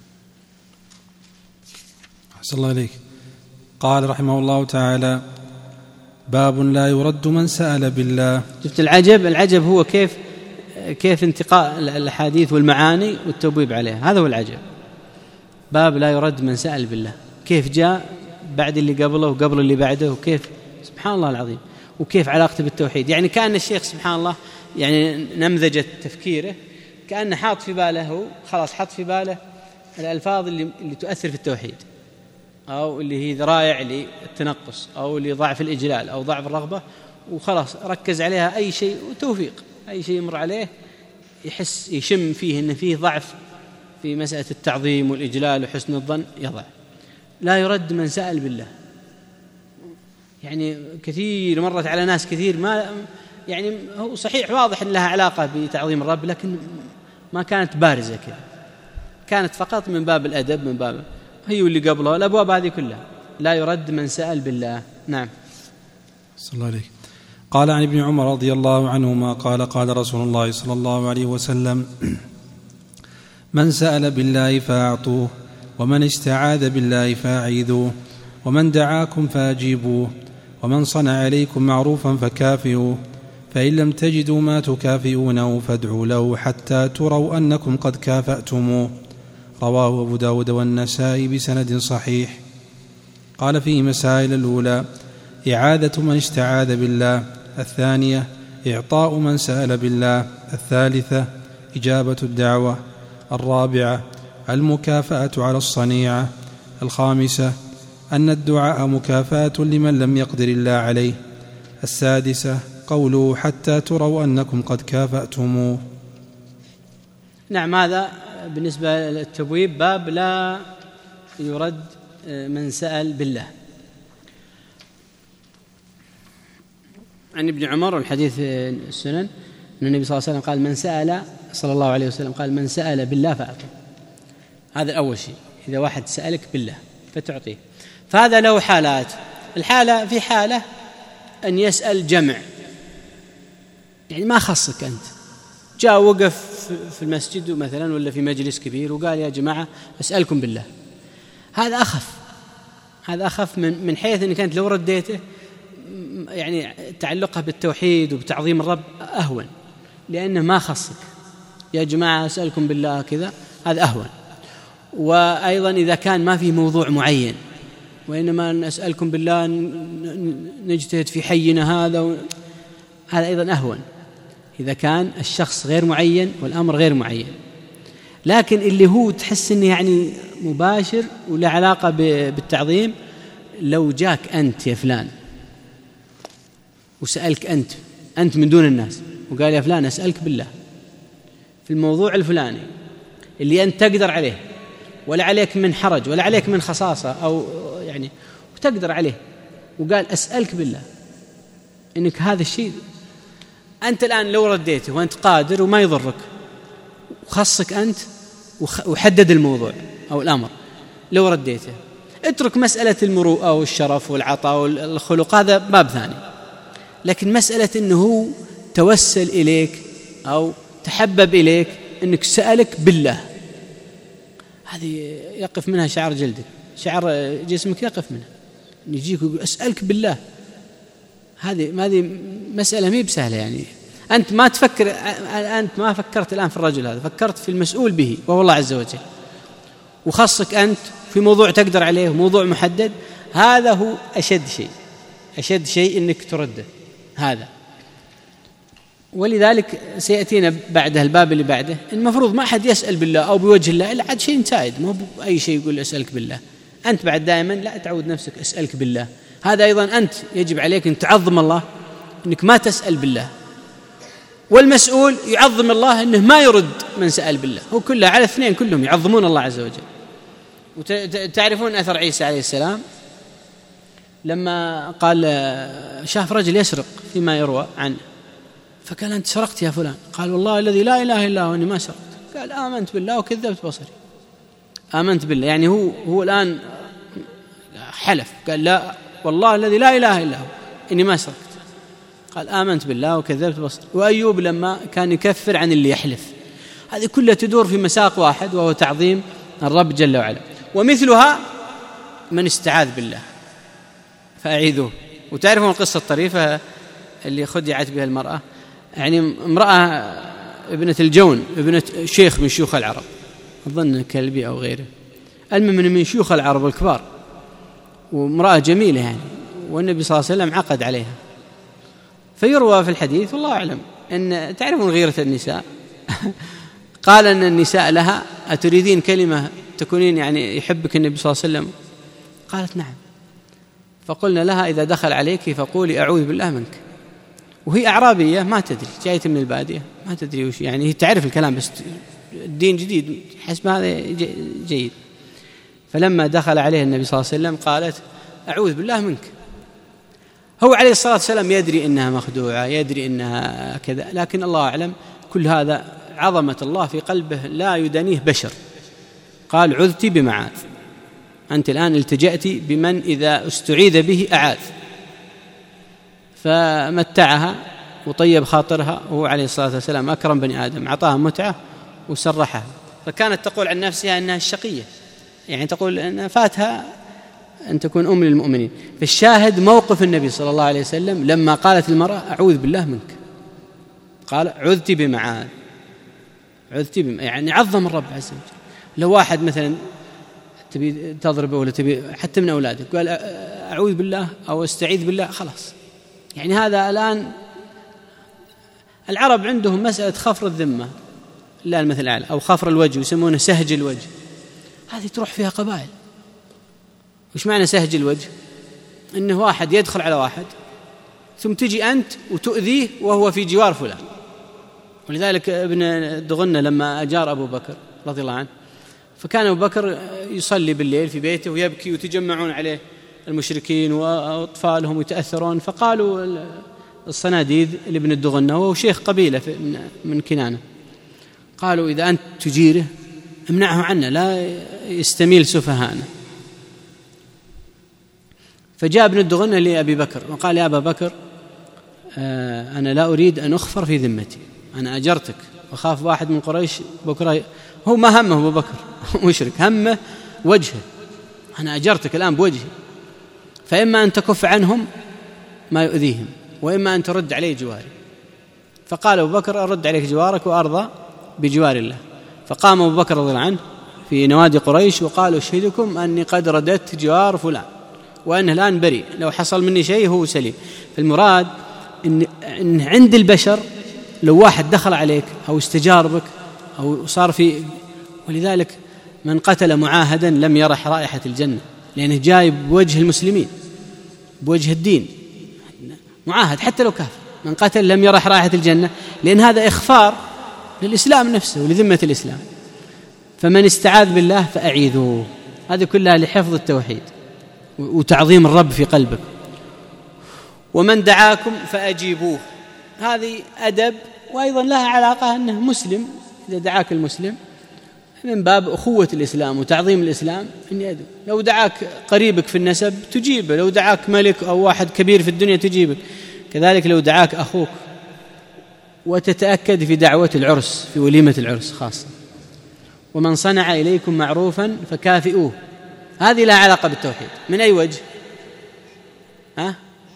أحسن الله إليك. قال رحمه الله تعالى: باب لا يرد من سأل بالله. شفت العجب؟ العجب هو كيف كيف انتقاء الأحاديث والمعاني والتبويب عليها، هذا هو العجب. باب لا يرد من سأل بالله، كيف جاء بعد اللي قبله وقبل اللي بعده، وكيف سبحان الله العظيم، وكيف علاقته بالتوحيد. يعني كأن الشيخ سبحان الله يعني نمذجة تفكيره، كأنه حاط في باله، خلاص حط في باله الألفاظ اللي, اللي تؤثر في التوحيد، أو اللي هي ذرائع للتنقص، أو لضعف الإجلال أو ضعف الرغبة، وخلاص ركز عليها أي شيء وتوفيق، أي شيء يمر عليه يحس يشم فيه إن فيه ضعف في مسألة التعظيم والإجلال وحسن الظن يضع. لا يرد من سأل بالله. يعني كثير مرت على ناس كثير ما يعني هو صحيح واضح أن لها علاقة بتعظيم الرب، لكن ما كانت بارزة كذا، كانت فقط من باب الأدب، من باب هي واللي قبلها الأبواب هذه كلها. لا يرد من سأل بالله. نعم. صلى الله عليه. قال عن ابن عمر رضي الله عنهما قال: قال رسول الله صلى الله عليه وسلم: من سأل بالله فأعطوه، ومن استعاذ بالله فأعيذوه، ومن دعاكم فأجيبوه، ومن صنع عليكم معروفا فكافئوه، فإن لم تجدوا ما تكافئونه فادعوا له حتى تروا أنكم قد كافأتموه. رواه أبو داود والنسائي بسند صحيح. قال فيه مسائل: الأولى إعادة من استعاذ بالله، الثانية إعطاء من سأل بالله، الثالثة إجابة الدعوة، الرابعة المكافأة على الصنيعة، الخامسة أن الدعاء مكافأة لمن لم يقدر الله عليه، السادسة قوله حتى تروا أنكم قد كافأتموه. نعم. هذا بالنسبة للتبويب باب لا يرد من سأل بالله. عن ابن عمر والحديث السنن أن النبي صلى الله عليه وسلم قال: من سأل صلى الله عليه وسلم قال: من سأل بالله فأعطه. هذا أول شيء، إذا واحد سألك بالله فتعطيه. فهذا له حالات. الحالة في حالة أن يسأل جمع، يعني ما خصك أنت، جاء وقف في المسجد مثلا ولا في مجلس كبير وقال: يا جماعة أسألكم بالله. هذا أخف، هذا أخف من من حيث أنك أنت لو رديته يعني تعلقها بالتوحيد وبتعظيم الرب أهون، لأنه ما خصك. يا جماعة أسألكم بالله كذا، هذا أهون. وأيضا إذا كان ما في موضوع معين، وإنما نسألكم بالله نجتهد في حينا هذا، هذا أيضا أهون إذا كان الشخص غير معين والأمر غير معين. لكن اللي هو تحس إنه يعني مباشر وله علاقة بالتعظيم، لو جاك أنت يا فلان وسألك أنت أنت من دون الناس وقال: يا فلان أسألك بالله في الموضوع الفلاني اللي أنت تقدر عليه، ولا عليك من حرج ولا عليك من خصاصة أو يعني وتقدر عليه، وقال: أسألك بالله إنك هذا الشيء أنت الآن لو رديته وأنت قادر وما يضرك وخصك أنت وحدد الموضوع أو الأمر، لو رديته اترك مسألة المروءة والشرف والعطاء والخلق، هذا باب ثاني، لكن مسألة أنه هو توسل إليك أو تحبب إليك أنك سألك بالله، هذه يقف منها شعر جلدك، شعر جسمك يقف منها، يجيك ويقول أسألك بالله. هذه هذه مسألة مي بسهلة. يعني أنت ما تفكر، أنت ما فكرت الآن في الرجل هذا، فكرت في المسؤول به وهو الله عز وجل، وخصك أنت في موضوع تقدر عليه، موضوع محدد، هذا هو أشد شيء، أشد شيء أنك ترده هذا. ولذلك سيأتينا بعده الباب اللي بعده، المفروض ما أحد يسأل بالله أو بوجه الله إلا عاد شيء سائد، مو أي شيء يقول أسألك بالله. أنت بعد دائما لا تعود نفسك أسألك بالله، هذا أيضا أنت يجب عليك أن تعظم الله، أنك ما تسأل بالله. والمسؤول يعظم الله أنه ما يرد من سأل بالله، هو كله على اثنين كلهم يعظمون الله عز وجل. وتعرفون أثر عيسى عليه السلام لما قال شاف رجل يسرق فيما يروى عنه، فقال أنت سرقت يا فلان؟ قال والله الذي لا إله إلا هو أني ما سرقت. قال آمنت بالله وكذبت بصري. آمنت بالله يعني هو هو الآن حلف، قال لا والله الذي لا إله إلا هو إني ما سرقت. قال آمنت بالله وكذبت بصري. وأيوب لما كان يكفر عن اللي يحلف. هذه كلها تدور في مساق واحد وهو تعظيم الرب جل وعلا. ومثلها من استعاذ بالله فأعيذوه. وتعرفون القصة الطريفة اللي خدعت بها المرأة، يعني امرأة ابنة الجون، ابنة شيخ من شيوخ العرب، أظن كلبي أو غيره، المهم من شيوخ العرب الكبار، وامرأة جميلة يعني، والنبي صلى الله عليه وسلم عقد عليها. فيروى في الحديث والله أعلم أن تعرفون غيرة النساء قال أن النساء لها أتريدين كلمة تكونين يعني يحبك النبي صلى الله عليه وسلم؟ قالت نعم. فقلنا لها إذا دخل عليك فقولي أعوذ بالله منك. وهي أعرابية ما تدري، جاية من البادية ما تدري وش يعني، هي تعرف الكلام بس الدين جديد، حسب هذا جيد. فلما دخل عليه النبي صلى الله عليه وسلم قالت أعوذ بالله منك. هو عليه الصلاة والسلام يدري إنها مخدوعة، يدري إنها كذا، لكن الله أعلم كل هذا عظمة الله في قلبه لا يدانيه بشر. قال عذت بمعاذ، أنت الآن التجأت بمن إذا استعيذ به أعاذ. فمتعها وطيب خاطرها، وهو عليه الصلاة والسلام أكرم بني آدم، أعطاها متعة وسرحها. فكانت تقول عن نفسها أنها الشقية، يعني تقول أن فاتها أن تكون أم للمؤمنين. فالشاهد موقف النبي صلى الله عليه وسلم لما قالت المرأة أعوذ بالله منك، قال عذت بمعاذ، عذت بمعاذ يعني عظم الرب عز وجل. لو واحد مثلا تبي تضربه ولا تبي حتى من أولادك قال أعوذ بالله أو استعيذ بالله، خلاص. يعني هذا الآن العرب عندهم مسألة خفر الذمة، لا المثل الأعلى، أو خفر الوجه، يسمونه سهج الوجه. هذه تروح فيها قبائل. وش معنى سهج الوجه؟ إنه واحد يدخل على واحد ثم تجي أنت وتؤذيه وهو في جوار فلان. ولذلك ابن الدغنة لما أجار أبو بكر رضي الله عنه، فكان أبو بكر يصلي بالليل في بيته ويبكي وتجمعون عليه المشركين وأطفالهم يتأثرون، فقالوا الصناديد لابن الدغنة وهو شيخ قبيلة من كنانة، قالوا إذا أنت تجيره امنعه عنا لا يستميل سفهانا. فجاء ابن الدغنة لأبي بكر وقال يا أبا بكر آه أنا لا أريد أن أخفر في ذمتي، أنا أجرتك وخاف واحد من قريش بكرة، هو ما همه أبو بكر مشرك، همه وجهه، أنا أجرتك الآن بوجهي، فإما أن تكف عنهم ما يؤذيهم وإما أن ترد علي جواري. فقال أبو بكر أرد عليك جوارك وأرضى بجوار الله. فقام أبو بكر رضي الله عنه في نوادي قريش وقالوا أشهدكم أني قد رددت جوار فلان وأنه الآن بريء، لو حصل مني شيء هو سليم. فالمراد إن, إن عند البشر لو واحد دخل عليك أو استجار بك أو صار في، ولذلك من قتل معاهدا لم يرح رائحة الجنة، لأنه جاي بوجه المسلمين بوجه الدين، معاهد حتى لو كافر، من قتل لم يرح رائحة الجنة، لأن هذا إخفار للإسلام نفسه ولذمة الإسلام. فمن استعاذ بالله فأعيذوه، هذه كلها لحفظ التوحيد وتعظيم الرب في قلبك. ومن دعاكم فأجيبوه، هذه أدب وأيضا لها علاقة أنه مسلم، إذا دعاك المسلم من باب أخوة الإسلام وتعظيم الإسلام إني أدعو. لو دعاك قريبك في النسب تجيبه، لو دعاك ملك أو واحد كبير في الدنيا تجيبك، كذلك لو دعاك أخوك. وتتأكد في دعوة العرس، في وليمة العرس خاصة: ومن صنع إليكم معروفا فكافئوه. هذه لها علاقة بالتوحيد. من أي وجه؟ ها؟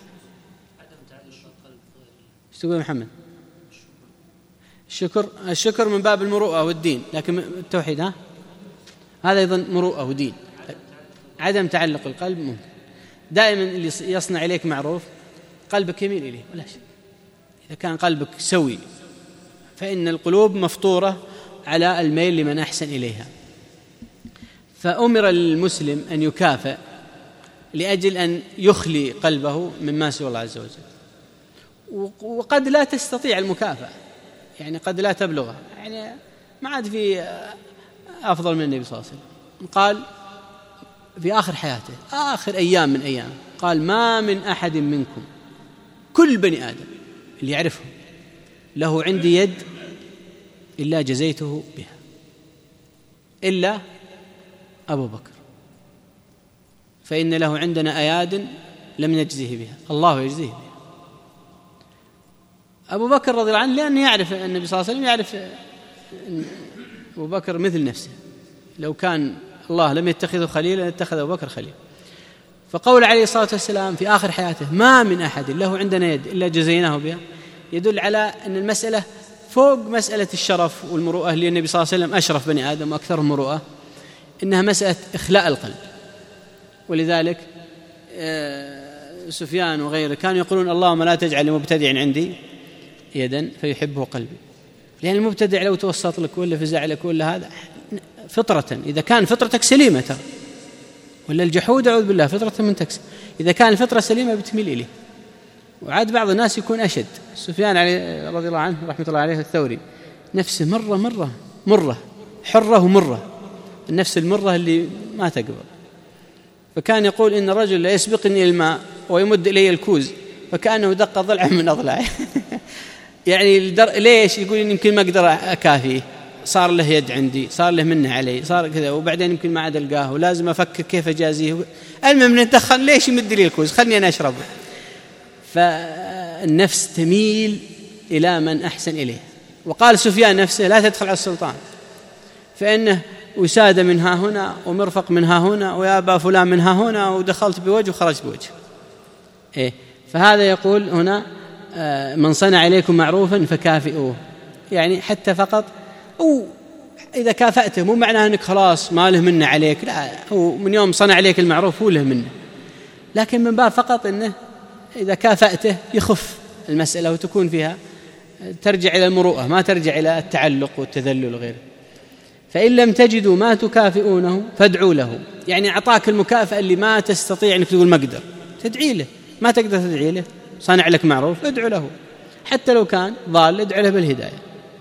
ايش تقول محمد؟ الشكر الشكر من باب المروءة والدين، لكن التوحيد ها؟ هذا أيضا مروءة ودين. عدم تعلق القلب ممكن. دائما اللي يصنع إليك معروف قلبك يميل إليه ولا شيء. إذا كان قلبك سوي، فإن القلوب مفطورة على الميل لمن أحسن إليها. فأمر المسلم أن يكافئ لأجل أن يخلي قلبه مما سوى الله عز وجل. وقد لا تستطيع المكافأة، يعني قد لا تبلغها، يعني ما عاد في أفضل من النبي صلى الله عليه وسلم. قال في آخر حياته، آخر أيام من أيام، قال: ما من أحد منكم، كل بني آدم اللي يعرفه، له عندي يد إلا جزيته بها، إلا أبو بكر، فإن له عندنا أياد لم نجزيه بها، الله يجزيه بها. أبو بكر رضي الله عنه لأنه يعرف النبي صلى الله عليه وسلم، يعرف أبو بكر مثل نفسه، لو كان الله لم يتخذه خليلا اتخذ أبو بكر خليل. فقول عليه الصلاة والسلام في آخر حياته: ما من أحد له عندنا يد إلا جزيناه بها، يدل على أن المسألة فوق مسألة الشرف والمروءة اللي النبي صلى الله عليه وسلم أشرف بني آدم وأكثرهم مروءة، إنها مسألة إخلاء القلب. ولذلك سفيان وغيره كانوا يقولون: اللهم لا تجعل لمبتدع عندي يدا فيحبه قلبي. لأن المبتدع لو توسط لك ولا فزع لك ولا هذا فطرة، إذا كان فطرتك سليمة ترى، ولا الجحود أعوذ بالله فطرة من تكسب، إذا كان الفطرة سليمة بتميل إليه. وعاد بعض الناس يكون أشد. سفيان عليه رضي الله عنه رحمة الله عليه الثوري نفسه مرة مرة مرة حرة ومرة، النفس المرة اللي ما تقبل. فكان يقول: إن الرجل لا يسبقني الماء ويمد إلي الكوز فكأنه دق ضلع من أضلاعه. يعني ليش؟ يقول: يمكن ما أقدر أكافيه، صار له يد عندي، صار له منه علي، صار كذا، وبعدين يمكن ما عاد ألقاه ولازم أفكر كيف أجازيه. المهم نتدخل، ليش يمد لي الكوز؟ خلني أنا أشربه. فالنفس تميل إلى من أحسن إليه. وقال سفيان نفسه: لا تدخل على السلطان، فإنه وسادة من ها هنا ومرفق من ها هنا ويا أبا فلان من ها هنا، ودخلت بوجه وخرجت بوجه. إيه؟ فهذا يقول هنا: من صنع إليكم معروفا فكافئوه، يعني حتى فقط، أو إذا كافأته مو معناه أنك خلاص ما له منه عليك، لا، هو من يوم صنع عليك المعروف هو له منه، لكن من باب فقط أنه إذا كافأته يخف المسألة وتكون فيها ترجع إلى المروءة، ما ترجع إلى التعلق والتذلل وغيره. فإن لم تجدوا ما تكافئونه فادعوا له، يعني أعطاك المكافأة اللي ما تستطيع أنك تقول ما أقدر، تدعي له، ما تقدر تدعي له، صنع لك معروف ادعوا له، حتى لو كان ضال ادعوا له بالهداية.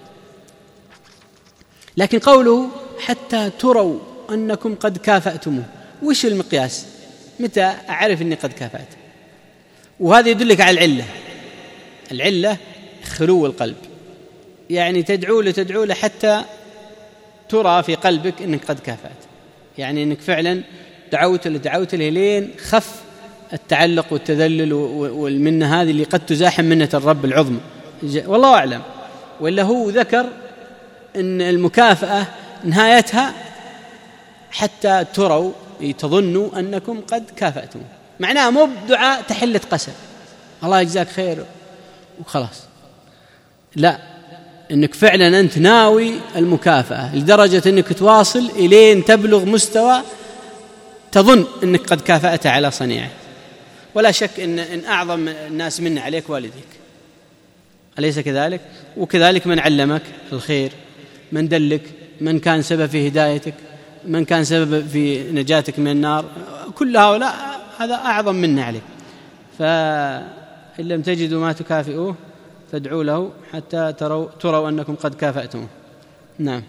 لكن قوله حتى تروا أنكم قد كافأتموه، وش المقياس؟ متى أعرف أني قد كافأت؟ وهذا يدلك على العلة. العلة خلو القلب، يعني تدعو له تدعو له حتى ترى في قلبك أنك قد كافأت، يعني أنك فعلا دعوت له دعوت له لين خف التعلق والتذلل والمنة هذه اللي قد تزاحم منة الرب العظمى، والله أعلم. ولا هو ذكر أن المكافأة نهايتها حتى تروا تظنوا أنكم قد كافأتم، معناه مو بدعاء تحلة قسم الله يجزاك خير وخلاص، لا، أنك فعلا أنت ناوي المكافأة لدرجة أنك تواصل إلين تبلغ مستوى تظن أنك قد كافأت على صنيعه. ولا شك أن, إن أعظم الناس من عليك والديك، أليس كذلك؟ وكذلك من علمك الخير، من دلك، من كان سبب في هدايتك، من كان سبب في نجاتك من النار، كل هؤلاء هذا أعظم منا عليك. فإن لم تجدوا ما تكافئوه فادعوا له حتى تروا, تروا أنكم قد كافأتم. نعم.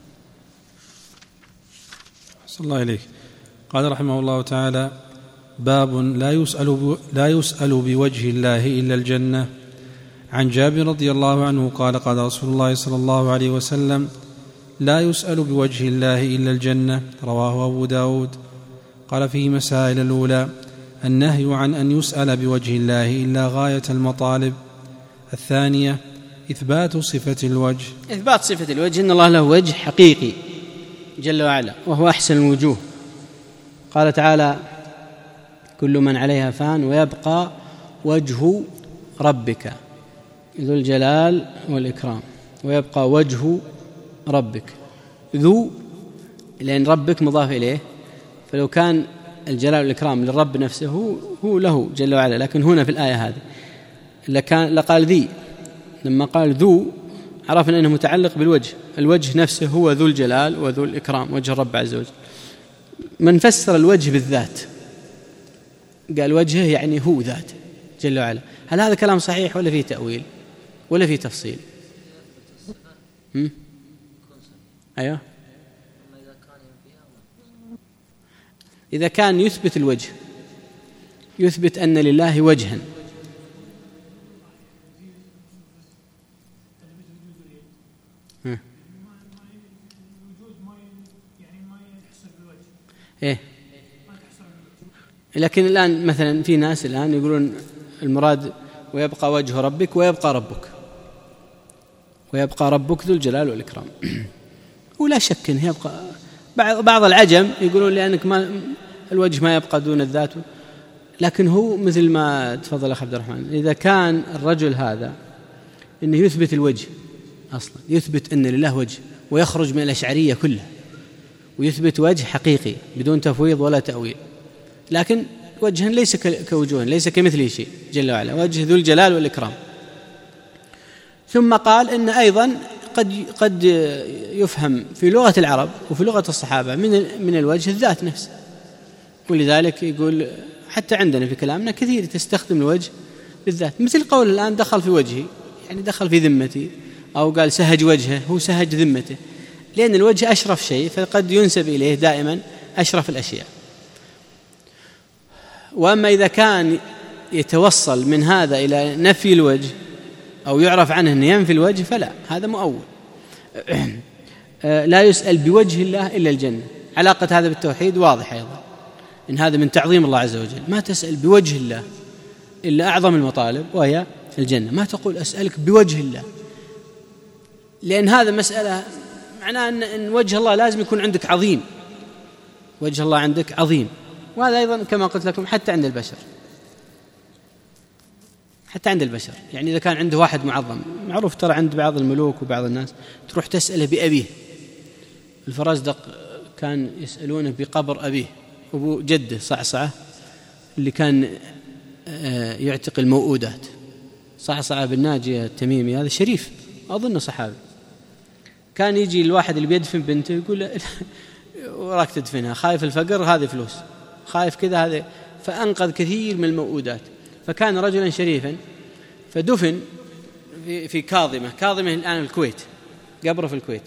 صلى الله عليك. قال رحمه الله تعالى: باب لا يسأل, لا يسأل بوجه الله إلا الجنة. عن جابر رضي الله عنه قال: قال رسول الله صلى الله عليه وسلم: لا يسأل بوجه الله إلا الجنة. رواه أبو داود. قال فيه مسائل: الأولى النهي عن أن يسأل بوجه الله إلا غاية المطالب. الثانية إثبات صفة الوجه. إثبات صفة الوجه، إن الله له وجه حقيقي جل وعلا وهو أحسن الوجوه. قال تعالى: كل من عليها فان ويبقى وجه ربك ذو الجلال والإكرام. ويبقى وجه ربك ذو، لأن ربك مضاف إليه، فلو كان الجلال والإكرام للرب نفسه هو, هو له جل وعلا، لكن هنا في الآية هذه لكان لقال ذي، لما قال ذو عرفنا أنه متعلق بالوجه، الوجه نفسه هو ذو الجلال وذو الإكرام، وجه الرب عز وجل. من فسر الوجه بالذات قال وجهه يعني هو ذاته جل وعلا. هل هذا كلام صحيح ولا فيه تأويل ولا فيه تفصيل؟ هم؟ أيوه. إذا كان يثبت الوجه، يثبت أن لله وجها، إيه. لكن الآن مثلا في ناس الآن يقولون المراد ويبقى وجه ربك ويبقى ربك، ويبقى ربك ذو الجلال والإكرام. ولا شك أنه يبقى. بعض العجم يقولون لأنك ما الوجه ما يبقى دون الذات، لكن هو مثل ما تفضل أخ عبد الرحمن، إذا كان الرجل هذا إنه يثبت الوجه أصلا، يثبت أن لله وجه ويخرج من الأشعرية كلها، ويثبت وجه حقيقي بدون تفويض ولا تأويل، لكن وجها ليس كوجوه، ليس كمثله شيء جل وعلا، وجه ذو الجلال والإكرام. ثم قال إن أيضا قد قد يفهم في لغة العرب وفي لغة الصحابة من من الوجه الذات نفسه، ولذلك يقول حتى عندنا في كلامنا كثير تستخدم الوجه بالذات، مثل قول الآن دخل في وجهي، يعني دخل في ذمتي، أو قال سهج وجهه، هو سهج ذمته، لأن الوجه أشرف شيء فقد ينسب إليه دائما أشرف الأشياء. وأما إذا كان يتوصل من هذا إلى نفي الوجه أو يعرف عنه أن ينفي الوجه فلا، هذا مؤول. لا يسأل بوجه الله إلا الجنة، علاقة هذا بالتوحيد واضحة أيضا، إن هذا من تعظيم الله عز وجل. ما تسأل بوجه الله إلا أعظم المطالب وهي الجنة، ما تقول أسألك بوجه الله، لأن هذا مسألة معناه أن وجه الله لازم يكون عندك عظيم، وجه الله عندك عظيم. وهذا أيضا كما قلت لكم حتى عند البشر، حتى عند البشر، يعني إذا كان عنده واحد معظم، معروف ترى عند بعض الملوك وبعض الناس تروح تسأله بأبيه. الفرزدق كان يسألونه بقبر أبيه، أبو جده صعصعة اللي كان يعتق الموؤودات، صعصعة بن ناجية التميمي، هذا شريف أظن صحابي، كان يجي الواحد اللي بيدفن بنته يقول له وراك تدفنها، خايف الفقر هذه فلوس، خايف كذا هذا، فأنقذ كثير من الموؤودات. فكان رجلا شريفا، فدفن في, في كاظمة، كاظمة الآن الكويت، قبره في الكويت.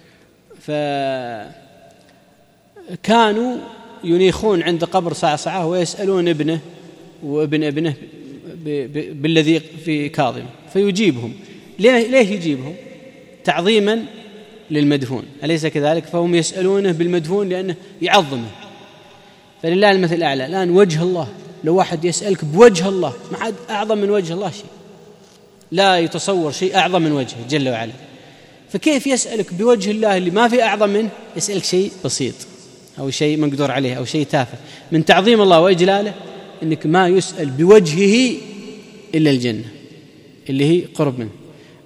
فكانوا ينيخون عند قبر صعصعة ويسألون ابنه وابن ابنه بالذي في كاظمة، فيجيبهم. ليه يجيبهم؟ تعظيما للمدفون، أليس كذلك؟ فهم يسألونه بالمدفون لأنه يعظمه. فلله المثل الأعلى. الآن وجه الله، لو واحد يسألك بوجه الله، ما عاد أعظم من وجه الله شيء، لا يتصور شيء أعظم من وجهه جل وعلا، فكيف يسألك بوجه الله اللي ما في أعظم منه؟ يسألك شيء بسيط أو شيء مقدور عليه أو شيء تافه. من تعظيم الله وإجلاله أنك ما يسأل بوجهه إلا الجنة اللي هي قرب منه.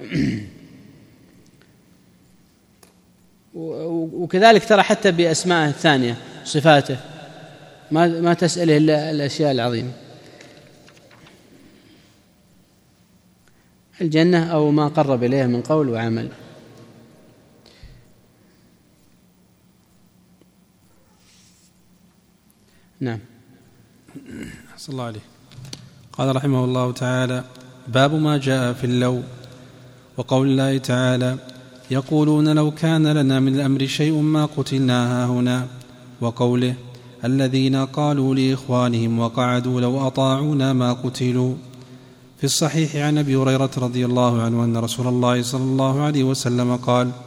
وكذلك ترى حتى بأسماءه الثانية صفاته ما ما تسأله إلا الأشياء العظيمة، الجنة أو ما قرب إليه من قول وعمل. نعم. صلى الله عليه. قال رحمه الله تعالى: باب ما جاء في اللو. وقول الله تعالى: يقولون لو كان لنا من الأمر شيء ما قتلنا هاهنا. وقوله: الذين قالوا لإخوانهم وقعدوا لو أطاعونا ما قتلوا. في الصحيح عن أبي هريرة رضي الله عنه أن رسول الله صلى الله عليه وسلم قال: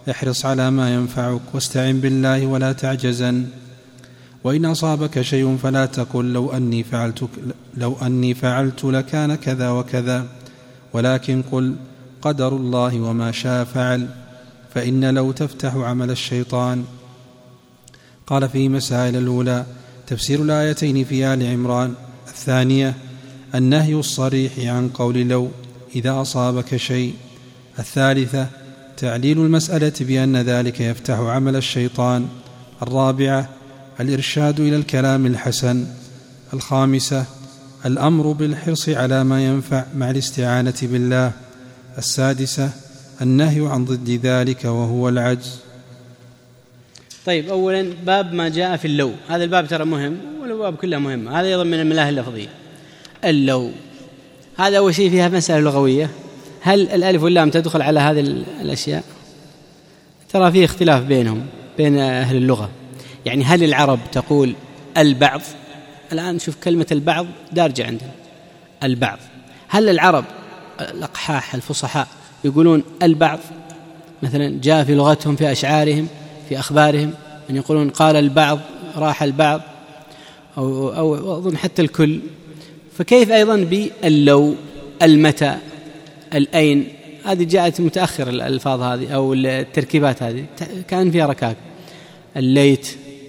احرص على ما ينفعك واستعن بالله ولا تعجزن. وإن أصابك شيء فلا تقل لو أني فعلت, لو أني فعلت لكان كذا وكذا، ولكن قل قدر الله وما شاء فعل، فإن لو تفتح عمل الشيطان. قال في مسائل الأولى تفسير الآيتين في آل عمران. الثانية النهي الصريح عن قول لو إذا أصابك شيء. الثالثة تعليل المسألة بأن ذلك يفتح عمل الشيطان. الرابعة الإرشاد إلى الكلام الحسن. الخامسة الأمر بالحرص على ما ينفع مع الاستعانة بالله. السادسة النهي عن ضد ذلك وهو العجز. طيب، أولا باب ما جاء في اللو، هذا الباب ترى مهم، والباب كلها مهمة، هذا أيضا من الملاهي اللفظية. اللو هذا أول شيء فيها مسألة لغوية، هل الألف واللام تدخل على هذه الأشياء؟ ترى فيه اختلاف بينهم بين أهل اللغة، يعني هل العرب تقول البعض؟ الآن شوف كلمة البعض دارجة عندنا، البعض. هل العرب الأقحاح الفصحاء يقولون البعض؟ مثلا جاء في لغتهم في أشعارهم في أخبارهم أن يقولون قال البعض، راح البعض، أو, أو أظن حتى الكل. فكيف أيضا باللو، المتى، الأين؟ هذه جاءت متأخر الألفاظ هذه أو التركيبات هذه كان فيها ركاك، الليت،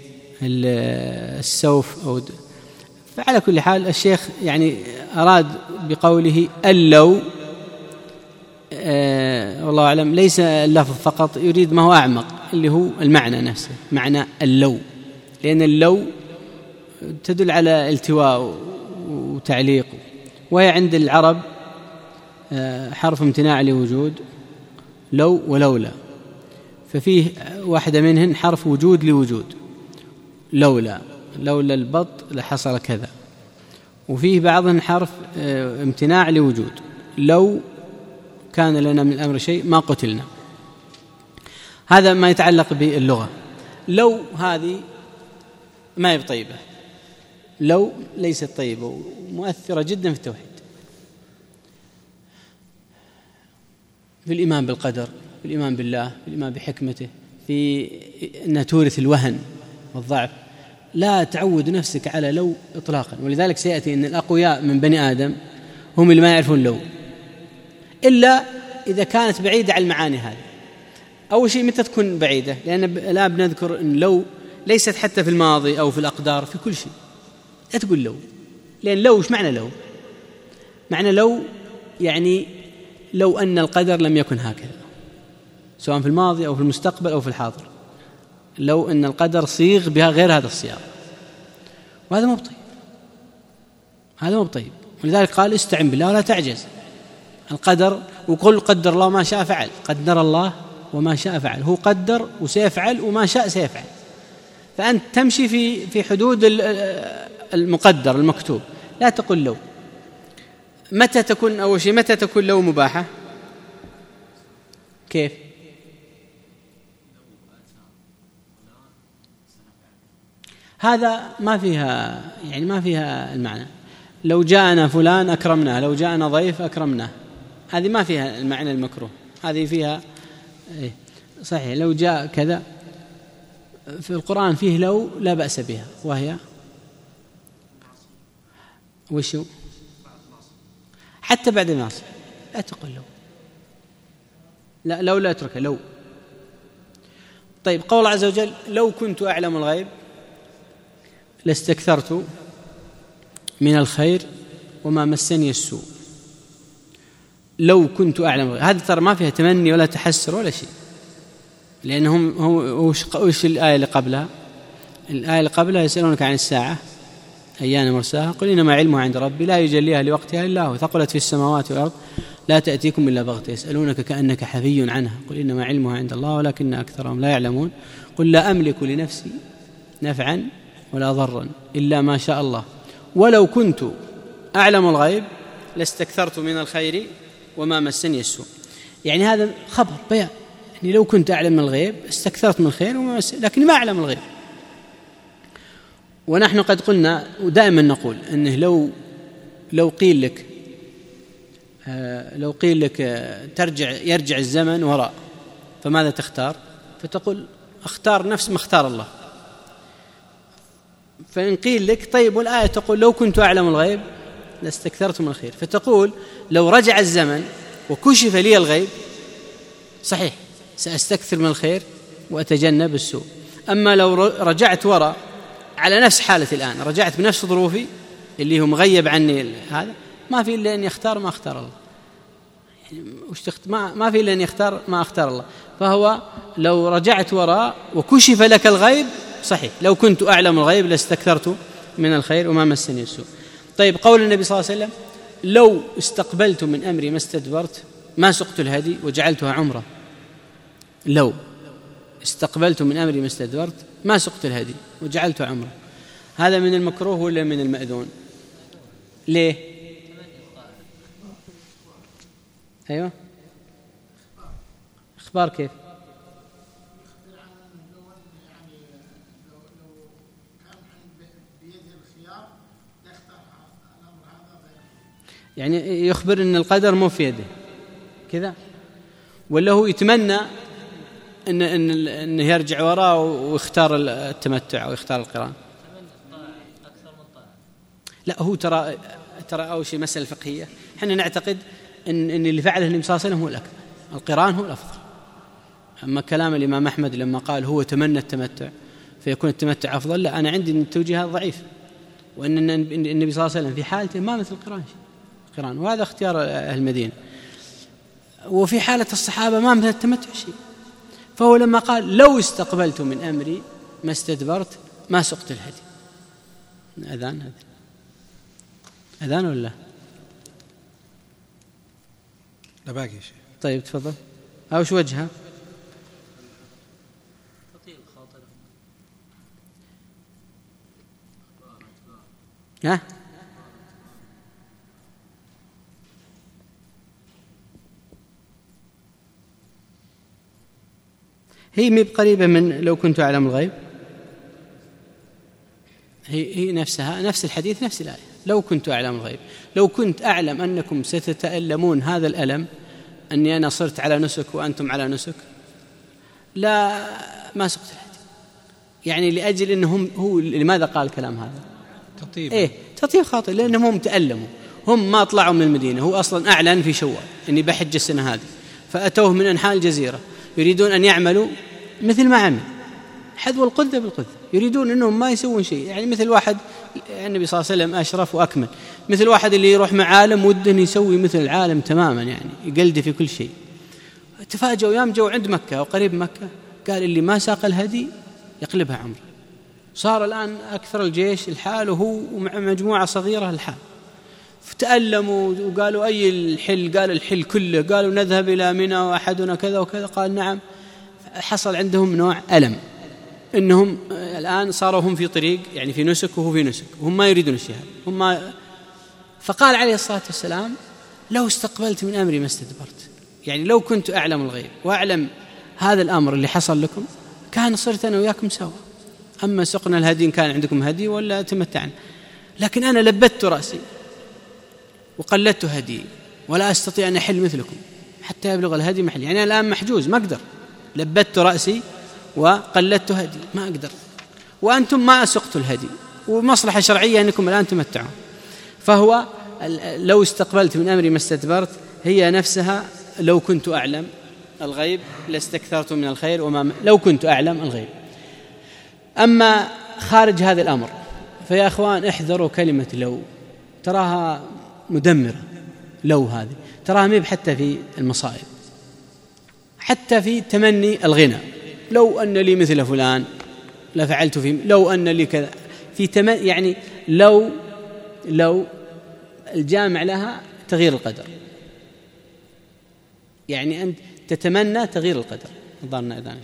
السوف أو د... فعلى كل حال الشيخ يعني أراد بقوله اللو آه والله أعلم ليس اللفظ فقط، يريد ما هو أعمق اللي هو المعنى نفسه، معنى اللو، لأن اللو تدل على التواء وتعليق، وهي عند العرب آه حرف امتناع لوجود لو ولولا، ففيه واحدة منهن حرف وجود لوجود، لولا لولا البط لحصل كذا، وفيه بعضهم حرف اه امتناع لوجود، لو كان لنا من الأمر شيء ما قتلنا. هذا ما يتعلق باللغة. لو هذه ما هي طيبة، لو ليست طيبة ومؤثرة جدا في التوحيد، في الإيمان بالقدر، في الإيمان بالله، في الإيمان بحكمته، في أنها تورث الوهن والضعف. لا تعود نفسك على لو إطلاقا، ولذلك سيأتي أن الأقوياء من بني آدم هم اللي ما يعرفون لو، إلا إذا كانت بعيدة عن المعاني هذه. أول شيء متى تكون بعيدة؟ لأن لا بنذكر أن لو ليست حتى في الماضي أو في الأقدار، في كل شيء لا تقول لو، لأن لو إيش معنى لو؟ معنى لو يعني لو أن القدر لم يكن هكذا، سواء في الماضي أو في المستقبل أو في الحاضر، لو أن القدر صيغ بها غير هذا الصياغ، وهذا مو بطيب، هذا مو بطيب. ولذلك قال استعن بالله ولا تعجز. القدر وقل قدر الله ما شاء فعل، قدر الله وما شاء فعل، هو قدر وسيفعل وما شاء سيفعل، فأنت تمشي في في حدود المقدر المكتوب، لا تقل لو. متى تكون أول شيء متى تكون لو مباحة؟ كيف؟ هذا ما فيها يعني ما فيها المعنى. لو جاءنا فلان أكرمناه، لو جاءنا ضيف أكرمناه، هذه ما فيها المعنى المكروه، هذه فيها إيه صحيح. لو جاء كذا في القرآن فيه لو لا بأس بها، وهي وشو؟ حتى بعد الناس لا تقول لو، لا لو لا اتركها لو. طيب قول الله عز وجل لو كنت أعلم الغيب لاستكثرت من الخير وما مسني السوء. لو كنت أعلم الغيب، هذا ترى ما فيها تمني ولا تحسر ولا شيء، لأنهم هو وش الآية اللي قبلها؟ الآية اللي قبلها يسألونك عن الساعة أيان مرساها قل إنما علمها عند ربي لا يجليها لوقتها إلا هو ثقلت في السماوات والأرض لا تأتيكم إلا بغتة يسألونك كأنك حفي عنها قل إنما علمها عند الله ولكن أكثرهم لا يعلمون قل لا أملك لنفسي نفعا ولا ضرا إلا ما شاء الله ولو كنت أعلم الغيب لاستكثرت من الخير وما مسني السوء. يعني هذا خبر بيان، يعني لو كنت أعلم من الغيب استكثرت من الخير وما مسني، لكن ما أعلم الغيب. ونحن قد قلنا ودائما نقول أنه لو لو قيل لك آه لو قيل لك آه ترجع يرجع الزمن وراء فماذا تختار؟ فتقول اختار نفس ما اختار الله. فإن قيل لك طيب والآية تقول لو كنت أعلم الغيب لاستكثرت من الخير، فتقول لو رجع الزمن وكشف لي الغيب صحيح سأستكثر من الخير وأتجنب السوء. أما لو رجعت وراء على نفس حالتي الآن، رجعت بنفس ظروفي اللي هو مغيب عني هذا، ما في إلا أن يختار ما اختار الله، يعني وش تخت... ما... ما في إلا أن يختار ما اختار الله. فهو لو رجعت وراء وكشف لك الغيب صحيح لو كنت أعلم الغيب لاستكثرت من الخير وما مسني السوء. طيب قول النبي صلى الله عليه وسلم لو استقبلت من أمري ما استدبرت ما سقت الهدي وجعلتها عمرة، لو استقبلت من أمري ما استدبرت ما سقت الهدي وجعلتها عمرة، هذا من المكروه ولا من المأذون؟ ليه؟ أيوة إخبار كيف؟ يعني يخبر أن القدر مو في يده كذا، ولا هو يتمنى أن أن أنه يرجع وراء ويختار التمتع أو يختار القران؟ لا هو ترى ترى أول شيء مسألة فقهية، احنا نعتقد أن أن اللي فعله النبي صلى الله عليه وسلم هو الأكثر، القران هو الأفضل. أما كلام الإمام أحمد لما قال هو تمنى التمتع فيكون التمتع أفضل، لا أنا عندي التوجيه هذا ضعيف، وأن النبي صلى الله عليه وسلم في حالته ما مثل القران القران وهذا اختيار أهل المدينة، وفي حالة الصحابة ما مثل التمتع شيء. فهو لما قال لو استقبلت من أمري ما استدبرت ما سقت الهدي، أذان هذا أذان ولا لا باقي شيء؟ طيب تفضل. أو شو وجهها؟ ها هي مي بقريبة من لو كنت أعلم الغيب، هي هي نفسها نفس الحديث نفس الآية لو كنت أعلم الغيب، لو كنت أعلم أنكم ستتألمون هذا الألم أني أنا صرت على نسك وأنتم على نسك لا ما سقت الهدي، يعني لأجل أنهم هو لماذا قال الكلام هذا؟ تطيب إيه تطيب خاطئ، لأنهم هم تألموا، هم ما طلعوا من المدينة، هو أصلا أعلن في شوال أني بحج السنة هذه، فأتوه من أنحاء الجزيرة يريدون أن يعملوا مثل ما عمل حذو القذة بالقذة، يريدون أنهم ما يسوون شيء، يعني مثل واحد النبي صلى الله عليه وسلم أشرف وأكمل، مثل واحد اللي يروح مع عالم وده يسوي مثل العالم تماما، يعني يقلد في كل شيء. تفاجئوا يوم جو عند مكة وقريب مكة قال اللي ما ساق الهدي يقلبها عمره، صار الآن أكثر الجيش الحال وهو ومع مجموعة صغيرة الحال، فتألموا وقالوا أي الحل؟ قال الحل كله، قالوا نذهب إلى منى وأحدنا كذا وكذا، قال نعم. حصل عندهم نوع ألم إنهم الآن صاروا هم في طريق يعني في نسك وهو في نسك وهم ما يريدون الشيء هم ما. فقال عليه الصلاة والسلام لو استقبلت من أمري ما استدبرت، يعني لو كنت أعلم الغيب وأعلم هذا الأمر اللي حصل لكم كان صرت أنا وياكم سوا، أما سقنا الهدي إن كان عندكم هدي ولا تمتعنا، لكن أنا لبت رأسي وقلدت هدي ولا أستطيع أن أحل مثلكم حتى يبلغ الهدي محل، يعني الآن محجوز ما أقدر، لبت رأسي وقلدت هدي ما أقدر، وأنتم ما سقتوا الهدي ومصلحة شرعية أنكم الآن تمتعون. فهو لو استقبلت من أمري ما استدبرت هي نفسها لو كنت أعلم الغيب لاستكثرت من الخير وما لو كنت أعلم الغيب. أما خارج هذا الأمر فيا أخوان احذروا كلمة لو، تراها مدمرة، لو هذه تراها ميب حتى في المصائب، حتى في تمني الغنى، لو أن لي مثل فلان لفعلت في، لو أن لي كذا في تمني، يعني لو لو الجامع لها تغيير القدر، يعني أنت تتمنى تغيير القدر. نظرنا إذا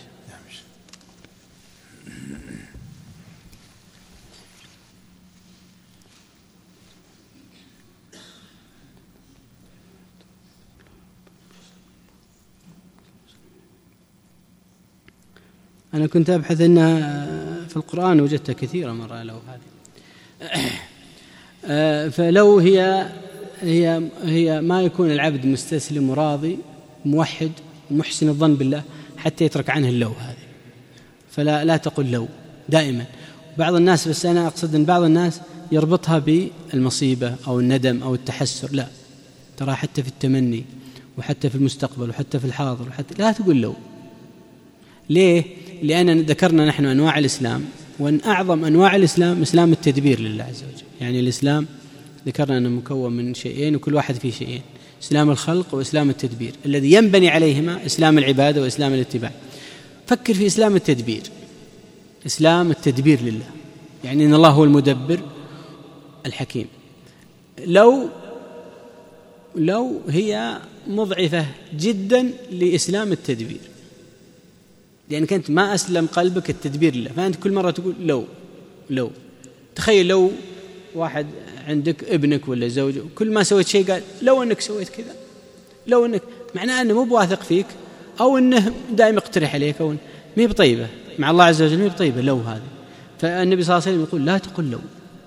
أنا كنت أبحث أنها في القرآن وجدتها كثيرا مرة لو هذه. فلو هي هي هي ما يكون العبد مستسلم وراضي موحد محسن الظن بالله حتى يترك عنه اللو هذه. فلا لا تقل لو دائما. بعض الناس، بس أنا أقصد أن بعض الناس يربطها بالمصيبة أو الندم أو التحسر. لا، ترى حتى في التمني وحتى في المستقبل وحتى في الحاضر وحتى لا تقول لو. ليه؟ لأن ذكرنا نحن أنواع الإسلام، وأن أعظم أنواع الإسلام إسلام التدبير لله عز وجل. يعني الإسلام ذكرنا أنه مكون من شيئين وكل واحد فيه شيئين: إسلام الخلق وإسلام التدبير، الذي ينبني عليهما إسلام العبادة وإسلام الاتباع. فكر في إسلام التدبير. إسلام التدبير لله يعني أن الله هو المدبر الحكيم. لو لو هي مضعفة جدا لإسلام التدبير، لأنك أنت ما أسلم قلبك التدبير لله، فأنت كل مرة تقول لو لو. تخيل لو واحد عندك ابنك ولا زوجه كل ما سويت شيء قال لو أنك سويت كذا، لو أنك، معناه أنه مو بواثق فيك، أو أنه دائما يقترح عليك، أو ما هي بطيبة مع الله عز وجل، ما هي بطيبة لو هذه. فالنبي صلى الله عليه وسلم يقول لا تقل لو.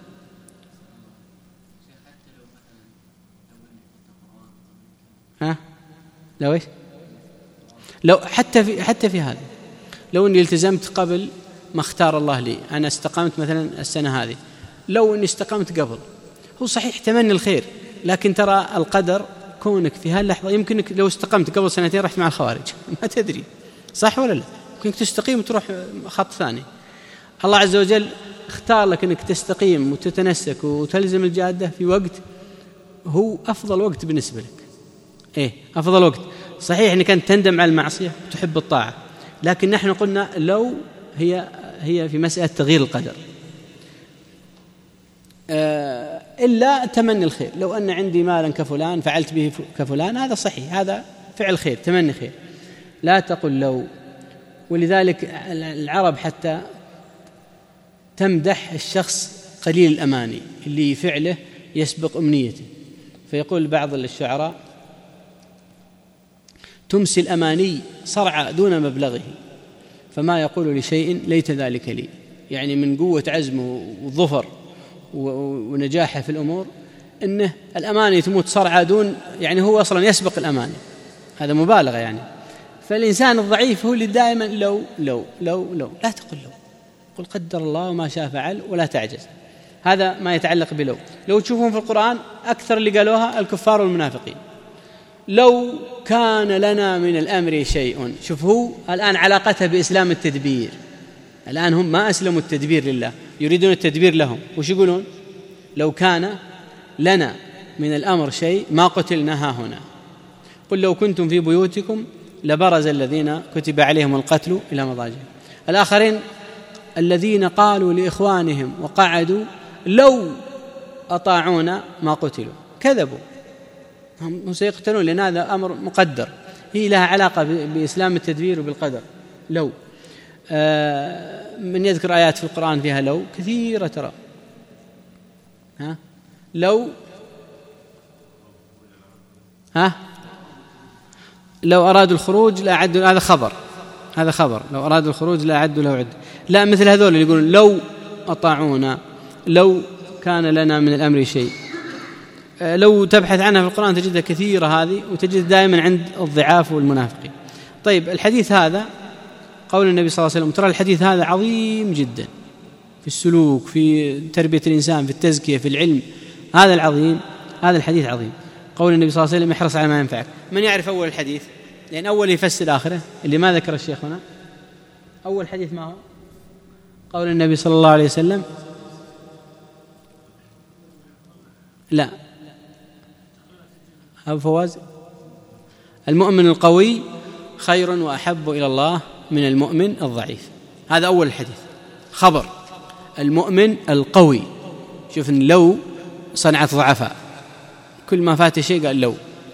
ها لو إيش؟ لو حتى في حتى في هذا، لو أني التزمت قبل ما اختار الله لي، أنا استقامت مثلا السنة هذه، لو أني استقامت قبل، هو صحيح تمني الخير، لكن ترى القدر كونك في هاللحظة يمكنك لو استقمت قبل سنتين رحت مع الخوارج ما تدري صح ولا لا، يمكنك تستقيم وتروح خط ثاني. الله عز وجل اختار لك أنك تستقيم وتتنسك وتلزم الجادة في وقت هو أفضل وقت بالنسبة لك. إيه أفضل وقت. صحيح أنك أنت تندم على المعصية وتحب الطاعة، لكن نحن قلنا لو هي هي في مسألة تغيير القدر. آه إلا تمني الخير، لو أن عندي مالا كفلان فعلت به كفلان، هذا صحيح، هذا فعل خير، تمني خير. لا تقل لو. ولذلك العرب حتى تمدح الشخص قليل الأماني اللي فعله يسبق أمنيته، فيقول بعض الشعراء: تمسي الأماني صرعى دون مبلغه، فما يقول لشيء ليت ذلك لي. يعني من قوة عزمه وظفر ونجاحه في الأمور أنه الأماني تموت صرعى دون، يعني هو أصلا يسبق الأماني، هذا مبالغة يعني. فالإنسان الضعيف هو اللي دائما لو لو لو لو. لا تقل لو، قل قدر الله وما شاء فعل ولا تعجز. هذا ما يتعلق بلو. لو تشوفون في القرآن أكثر اللي قالوها الكفار والمنافقين. لو كان لنا من الأمر شيء. شوف هو الآن علاقتها بإسلام التدبير. الآن هم ما أسلموا التدبير لله، يريدون التدبير لهم. وش يقولون؟ لو كان لنا من الأمر شيء ما قتلنا هاهنا. قل لو كنتم في بيوتكم لبرز الذين كتب عليهم القتل إلى مضاجعهم. الآخرين الذين قالوا لإخوانهم وقعدوا لو أطاعونا ما قتلوا، كذبوا، هم سيقتلون، لأن هذا أمر مقدر. هي لها علاقة بإسلام التدبير وبالقدر. لو آه من يذكر آيات في القرآن فيها لو كثيرة ترى. ها لو ها لو أرادوا الخروج لا أعدوا، هذا خبر، هذا خبر، لو أرادوا الخروج لا أعدوا لو عد. لا مثل هذول اللي يقولون لو أطاعونا، لو كان لنا من الأمر شيء. لو تبحث عنها في القرآن تجدها كثيرة هذه، وتجد دائما عند الضعاف والمنافقين. طيب الحديث هذا قول النبي صلى الله عليه وسلم، ترى الحديث هذا عظيم جدا في السلوك، في تربية الإنسان، في التزكية، في العلم. هذا العظيم، هذا الحديث عظيم. قول النبي صلى الله عليه وسلم احرص على ما ينفعك. من يعرف أول الحديث؟ لأن أول يفسر آخره، اللي ما ذكر الشيخ هنا. أول حديث ما هو؟ قول النبي صلى الله عليه وسلم لا أبو فواز، المؤمن القوي خير وأحب إلى الله من المؤمن الضعيف. هذا أول الحديث، خبر المؤمن القوي. شوف إن لو صنعت ضعفاء، كل ما فات شيء قال لو.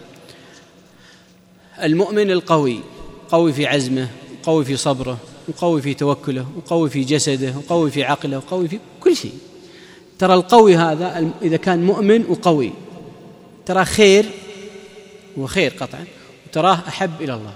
المؤمن القوي، قوي في عزمه، قوي في صبره، وقوي في توكله، وقوي في جسده، وقوي في عقله، وقوي في كل شيء. ترى القوي هذا إذا كان مؤمن وقوي ترى خير وخير قطعا، وتراه أحب إلى الله،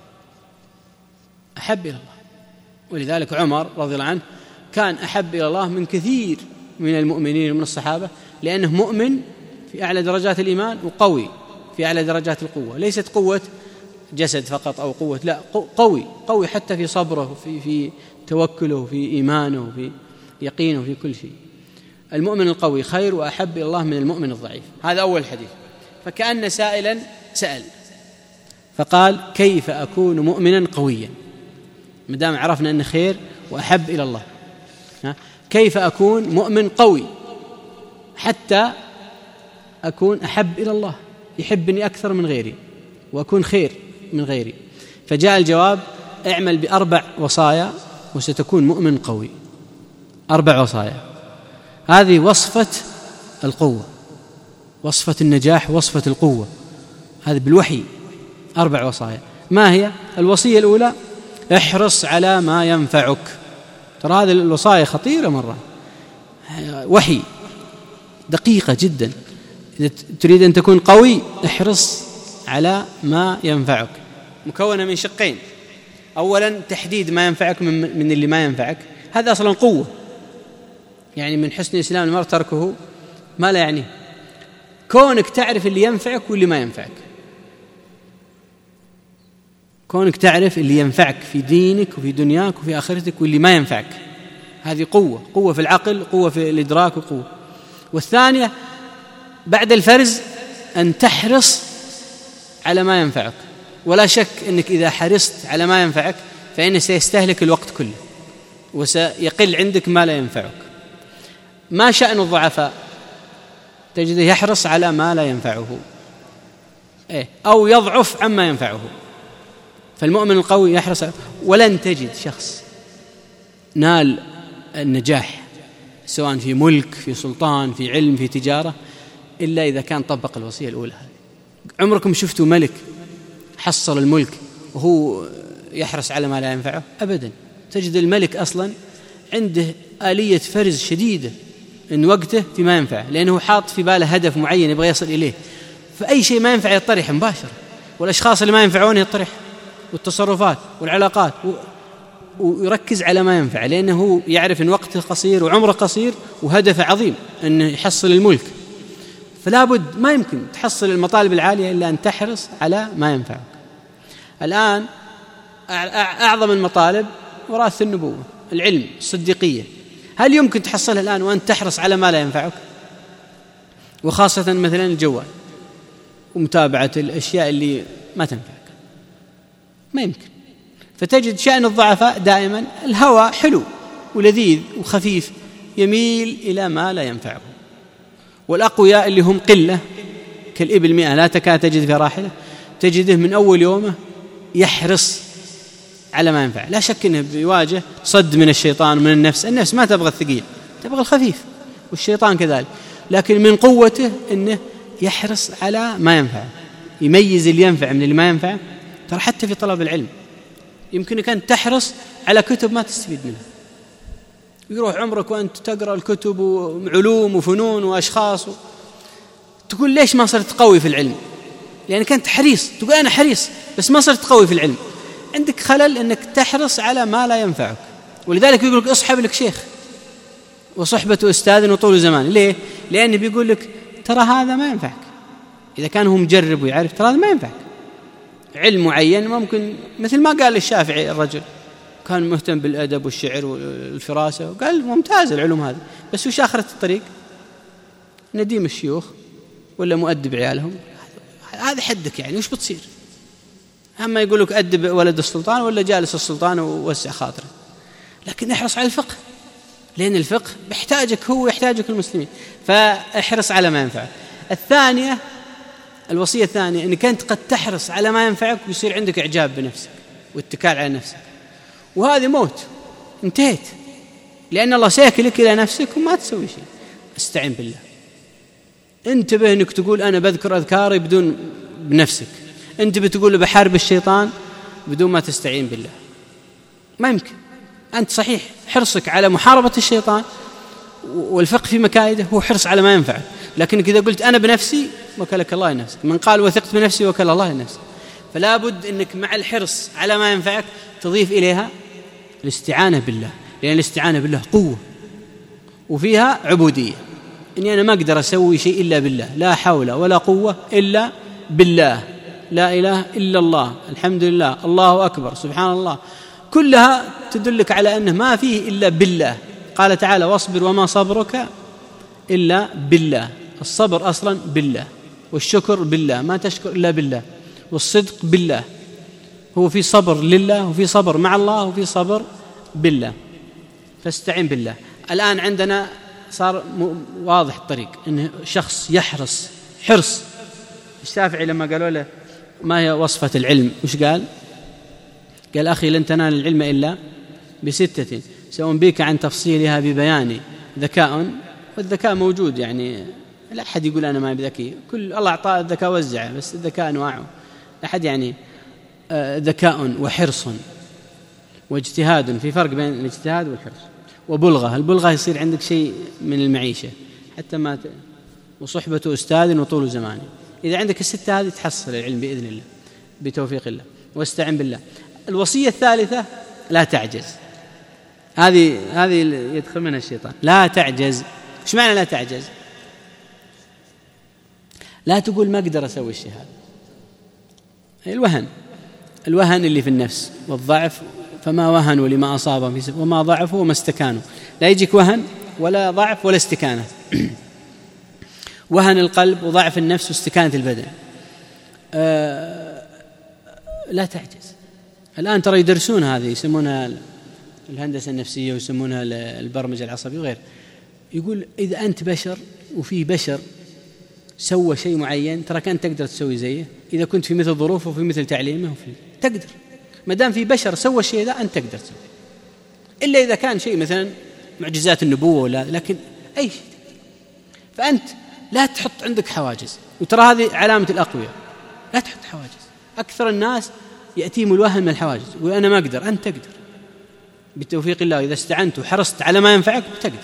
أحب إلى الله. ولذلك عمر رضي الله عنه كان أحب إلى الله من كثير من المؤمنين ومن الصحابة، لأنه مؤمن في أعلى درجات الإيمان وقوي في أعلى درجات القوة. ليست قوة جسد فقط أو قوة، لا، قوي قوي حتى في صبره، في في توكله، في إيمانه، في يقينه، في كل شيء. المؤمن القوي خير وأحب إلى الله من المؤمن الضعيف. هذا أول حديث. فكأن سائلا سأل فقال كيف أكون مؤمنا قويا مدام عرفنا أن خير وأحب إلى الله؟ كيف أكون مؤمن قوي حتى أكون أحب إلى الله، يحبني أكثر من غيري وأكون خير من غيري؟ فجاء الجواب: اعمل بأربع وصايا وستكون مؤمن قوي. أربع وصايا، هذه وصفة القوة، وصفة النجاح، وصفة القوة، هذا بالوحي. أربع وصايا. ما هي؟ الوصية الأولى: احرص على ما ينفعك. ترى هذه الوصايا خطيرة مرة، وحي دقيقة جدا. إذا تريد أن تكون قوي احرص على ما ينفعك، مكونة من شقين: أولا تحديد ما ينفعك من, من اللي ما ينفعك، هذا أصلا قوة، يعني من حسن إسلام المرء تركه ما لا يعنيه. كونك تعرف اللي ينفعك واللي ما ينفعك، كونك تعرف اللي ينفعك في دينك وفي دنياك وفي آخرتك واللي ما ينفعك، هذه قوة، قوة في العقل، قوة في الإدراك، وقوة. والثانية بعد الفرز أن تحرص على ما ينفعك، ولا شك أنك إذا حرصت على ما ينفعك فإنه سيستهلك الوقت كله وسيقل عندك ما لا ينفعك. ما شأن الضعفاء؟ تجده يحرص على ما لا ينفعه إيه؟ أو يضعف عما ينفعه. فالمؤمن القوي يحرص. ولن تجد شخص نال النجاح سواء في ملك، في سلطان، في علم، في تجارة، إلا إذا كان طبق الوصية الأولى. عمركم شفتوا ملك حصل الملك وهو يحرص على ما لا ينفعه؟ أبدا. تجد الملك أصلا عنده آلية فرز شديدة إن وقته فيما ينفع، لأنه حاط في باله هدف معين يبغى يصل إليه، فأي شيء ما ينفع يطرح مباشرة، والأشخاص اللي ما ينفعون يطرح، والتصرفات والعلاقات، ويركز على ما ينفع، لأنه يعرف أن وقته قصير وعمره قصير وهدفه عظيم أنه يحصل الملك. فلا بد، ما يمكن تحصل المطالب العالية إلا أن تحرص على ما ينفعك. الآن أعظم المطالب وراثة النبوة، العلم، الصديقية، هل يمكن تحصلها الآن وأن تحرص على ما لا ينفعك؟ وخاصة مثلا الجوال ومتابعة الأشياء اللي ما تنفعك، ما يمكن. فتجد شأن الضعفاء دائما الهوى حلو ولذيذ وخفيف، يميل إلى ما لا ينفعه. والأقوياء اللي هم قلة كالإبل مئة لا تكاد تجد في راحلة، تجده من أول يومه يحرص على ما ينفع. لا شك أنه بيواجه صد من الشيطان ومن النفس، النفس ما تبغى الثقيل، تبغى الخفيف، والشيطان كذلك، لكن من قوته أنه يحرص على ما ينفع، يميز اللي ينفع من اللي ما ينفع. ترى حتى في طلب العلم يمكنك أن تحرص على كتب ما تستفيد منها، يروح عمرك وأنت تقرأ الكتب وعلوم وفنون وأشخاص و... تقول ليش ما صرت قوي في العلم؟ لأنك أنت حريص، تقول أنا حريص بس ما صرت قوي في العلم. عندك خلل أنك تحرص على ما لا ينفعك. ولذلك يقول لك اصحب لك شيخ، وصحبة أستاذ وطول زمان. ليه؟ لأنه بيقول لك ترى هذا ما ينفعك. إذا كان هو مجرب ويعرف ترى هذا ما ينفعك. علم معين ممكن، مثل ما قال الشافعي، الرجل كان مهتم بالأدب والشعر والفراسة، وقال ممتاز العلوم هذه، بس وش آخرة الطريق؟ نديم الشيوخ ولا مؤدب عيالهم. هذا حدك يعني، وش بتصير؟ أما يقول لك أدب ولد السلطان ولا جالس السلطان ووسع خاطره. لكن احرص على الفقه، لأن الفقه يحتاجك هو يحتاجك المسلمين، فاحرص على ما ينفعك. الثانية، الوصية الثانية، أنك أنت قد تحرص على ما ينفعك ويصير عندك إعجاب بنفسك واتكال على نفسك، وهذا موت، انتهيت، لأن الله سيكلك إلى نفسك وما تسوي شيء. استعن بالله، انتبه أنك تقول أنا بذكر أذكاري بدون بنفسك، أنت بتقول بحارب الشيطان بدون ما تستعين بالله، ما يمكن. أنت صحيح حرصك على محاربة الشيطان والفقه في مكائده هو حرص على ما ينفعك، لكنك إذا قلت أنا بنفسي وكلك الله لنفسك، من قال وثقت بنفسي وكل الله لنفسك. فلا بد أنك مع الحرص على ما ينفعك تضيف إليها الاستعانة بالله، لأن الاستعانة بالله قوة وفيها عبودية. إني أنا ما أقدر أسوي شيء إلا بالله، لا حول ولا قوة إلا بالله، لا إله إلا الله، الحمد لله، الله أكبر، سبحان الله، كلها تدلك على أنه ما فيه إلا بالله. قال تعالى: واصبر وما صبرك إلا بالله. الصبر أصلا بالله، والشكر بالله، ما تشكر إلا بالله، والصدق بالله. هو في صبر لله، وفي صبر مع الله، وفي صبر بالله. فاستعين بالله. الآن عندنا صار واضح الطريق، أنه شخص يحرص حرص. الشافعي لما قالوا له ما هي وصفة العلم وش قال؟ قال: أخي لن تنال العلم إلا بستة سأنبيك عن تفصيلها ببيان ذكاء. والذكاء موجود، يعني لا أحد يقول أنا ما بذكي، كل الله أعطاه الذكاء وزعه، بس الذكاء أنواعه. أحد يعني آه ذكاء وحرص واجتهاد، في فرق بين الاجتهاد والحرص. وبلغة، البلغة يصير عندك شيء من المعيشة حتى ما ت... وصحبة أستاذ وطول زمان. إذا عندك الستة هذه تحصل العلم بإذن الله بتوفيق الله. واستعن بالله. الوصية الثالثة: لا تعجز. هذه هذه يدخل منها الشيطان. لا تعجز. إيش معنى لا تعجز؟ لا تقول ما أقدر أسوي الشيء هذا. الوهن الوهن اللي في النفس والضعف، فما وهنوا لما أصابهم وما ضعفوا وما استكانوا. لا يجيك وهن ولا ضعف ولا استكانة. وهن القلب وضعف النفس واستكانة البدن. آه لا تعجز. الآن ترى يدرسون هذه، يسمونها الهندسة النفسية ويسمونها البرمجة العصبية وغير. يقول إذا أنت بشر وفي بشر سوى شيء معين، ترى كان تقدر تسوي زيه إذا كنت في مثل ظروفه وفي مثل تعليمه وفي تقدر. ما دام في بشر سوى الشيء ذا أنت تقدر تسوي، إلا إذا كان شيء مثلا معجزات النبوة ولا، لكن أي شيء. فأنت لا تحط عندك حواجز، وترى هذه علامة الأقوياء. لا تحط حواجز. أكثر الناس يأتيهم الوهم من الحواجز، وأنا ما أقدر. أنت تقدر بتوفيق الله. إذا استعنت وحرصت على ما ينفعك تقدر.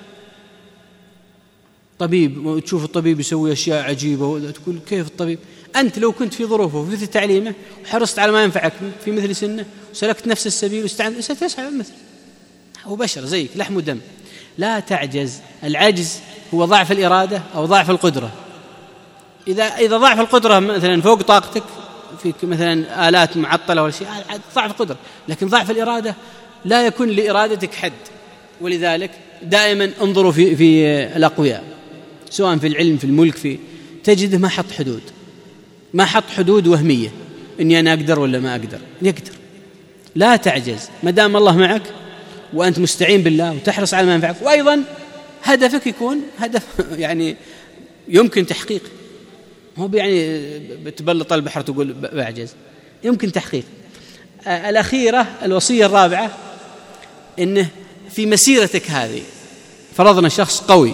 طبيب وتشوف الطبيب يسوي أشياء عجيبة وتقول كيف الطبيب؟ أنت لو كنت في ظروفه وفي مثل تعليمه وحرصت على ما ينفعك في مثل سنه وسلكت نفس السبيل واستعنت، ستسعى مثل. هو بشر زيك، لحم ودم. لا تعجز. العجز هو ضعف الإرادة أو ضعف القدرة. إذا إذا ضعف القدرة مثلا فوق طاقتك، في مثلا آلات معطلة ولا شيء، ضعف القدرة. لكن ضعف الإرادة لا يكون لإرادتك حد. ولذلك دائما انظروا في في الأقوياء، سواء في العلم في الملك، في تجده ما حط حدود، ما حط حدود وهمية إني أنا أقدر ولا ما أقدر. يقدر. لا تعجز ما دام الله معك وأنت مستعين بالله وتحرص على ما ينفعك، وأيضا هدفك يكون هدف يعني يمكن تحقيق. هو يعني بتبلط البحر تقول بعجز، يمكن تحقيق. الأخيرة الوصية الرابعة، إنه في مسيرتك هذه فرضنا شخص قوي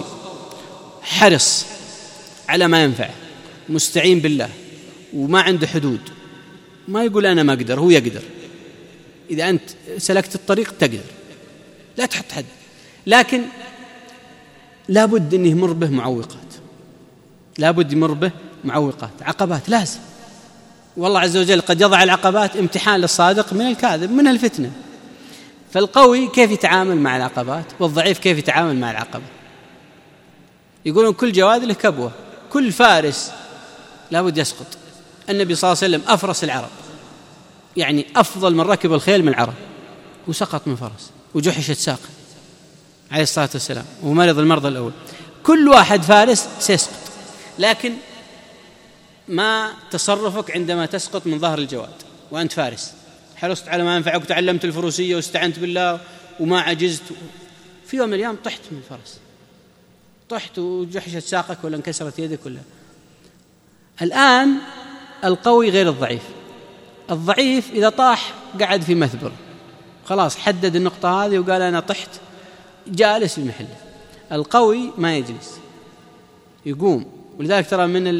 حرص على ما ينفع، مستعين بالله وما عنده حدود، ما يقول أنا ما أقدر، هو يقدر. إذا أنت سلكت الطريق تقدر، لا تحط حد. لكن لابد أن يمر به معوقات، لابد يمر به معوقات، عقبات لازم. والله عز وجل قد يضع العقبات امتحان للصادق من الكاذب، من الفتنة. فالقوي كيف يتعامل مع العقبات، والضعيف كيف يتعامل مع العقبة. يقولون كل جواد له كبوة، كل فارس لابد يسقط. النبي صلى الله عليه وسلم أفرس العرب، يعني أفضل من ركب الخيل من العرب، وسقط من فرس وجحشت ساقه عليه الصلاة والسلام، ومرض المرض الأول. كل واحد فارس سيسقط، لكن ما تصرفك عندما تسقط من ظهر الجواد وأنت فارس حرصت على ما ينفعك وتعلمت الفروسية واستعنت بالله وما عجزت، في يوم من الأيام طحت من الفرس، طحت وجحشت ساقك ولا انكسرت يدك ولا. الآن القوي غير الضعيف. الضعيف إذا طاح قعد في مثبر، خلاص حدد النقطة هذه وقال أنا طحت، جالس في محله. القوي ما يجلس، يقوم. ولذلك ترى من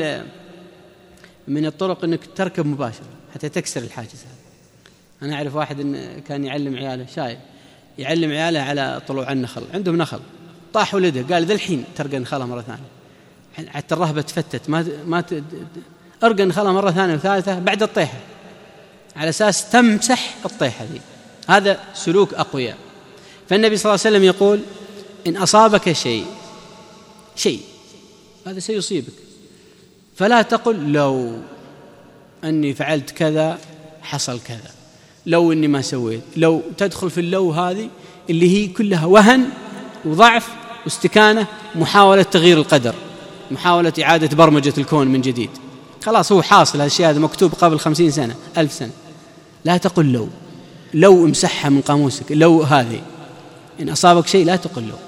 من الطرق أنك تركب مباشرة حتى تكسر الحاجز هذا. أنا أعرف واحد إن كان يعلم عياله، شايب يعلم عياله على طلوع النخل، عندهم نخل، طاح ولده، قال ذا الحين ترقى نخلها مرة ثانية، حتى الرهبة تفتت، ما ما أرقى نخلها مرة ثانية وثالثة بعد الطيحة، على أساس تمسح الطيحة ذي. هذا سلوك أقوياء. فالنبي صلى الله عليه وسلم يقول إن أصابك شيء شيء هذا سيصيبك، فلا تقل لو أني فعلت كذا حصل كذا، لو أني ما سويت، لو تدخل في اللو هذه اللي هي كلها وهن وضعف واستكانة، محاولة تغيير القدر، محاولة إعادة برمجة الكون من جديد. خلاص هو حاصل، هالشيء هذا مكتوب قبل خمسين سنة ألف سنة. لا تقل لو، لو امسحها من قاموسك، لو هذه إن أصابك شيء لا تقل لو،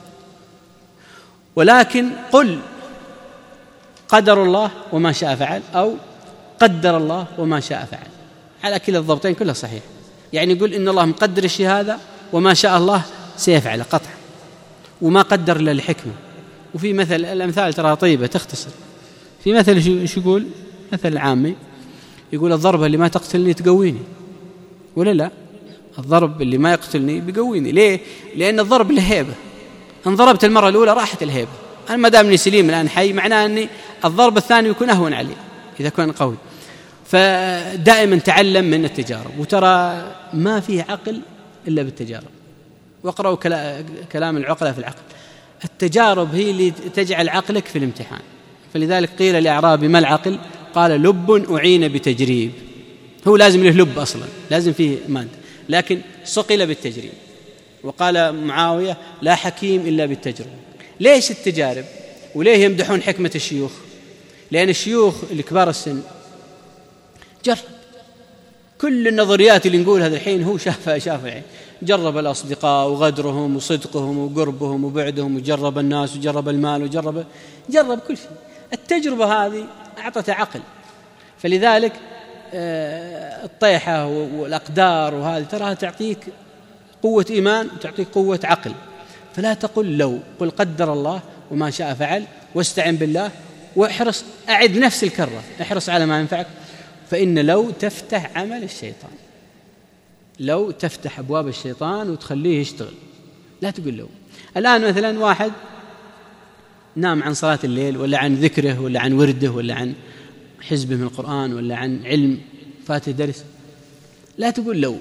ولكن قل قدر الله وما شاء فعل، أو قدر الله وما شاء فعل، على كلا الضبطين كلها صحيح. يعني يقول إن الله مقدر الشيء هذا وما شاء الله سيفعل قطع، وما قدر إلا الحكمة. وفي مثل، الأمثال ترى طيبة تختصر. في مثل شو يقول، مثل عامي يقول الضربة اللي ما تقتلني تقويني، ولا لا؟ الضرب اللي ما يقتلني بيقويني. ليه؟ لأن الضرب له هيبة. ان ضربت المرة الأولى راحت الهيبة، أنا ما دامني سليم الآن حي، معناه أني الضرب الثاني يكون أهون علي إذا كان قوي. فدائما تعلم من التجارب، وترى ما فيه عقل إلا بالتجارب. واقرأوا كلام العقلاء في العقل، التجارب هي اللي تجعل عقلك في الامتحان. فلذلك قيل لأعرابي ما العقل؟ قال لب أعين بتجريب. هو لازم له لب أصلا، لازم فيه مادة، لكن صقل بالتجريب. وقال معاوية لا حكيم إلا بالتجربة. ليش التجارب؟ وليه يمدحون حكمة الشيوخ؟ لأن الشيوخ الكبار السن جرب كل النظريات اللي نقول هذا الحين، هو شافها شافها العين، جرب الأصدقاء وغدرهم وصدقهم وقربهم وبعدهم، وجرب الناس وجرب المال وجرب جرب كل شيء. التجربة هذه أعطت عقل. فلذلك الطيحة والأقدار وهذه تراها تعطيك قوة إيمان وتعطيك قوة عقل. فلا تقل لو، قل قدر الله وما شاء فعل، واستعن بالله، واحرص، أعد نفس الكرة، احرص على ما ينفعك. فإن لو تفتح عمل الشيطان، لو تفتح أبواب الشيطان وتخليه يشتغل. لا تقول لو. الآن مثلا واحد نام عن صلاة الليل، ولا عن ذكره، ولا عن ورده، ولا عن حزبه من القرآن، ولا عن علم فاته درس، لا تقول لو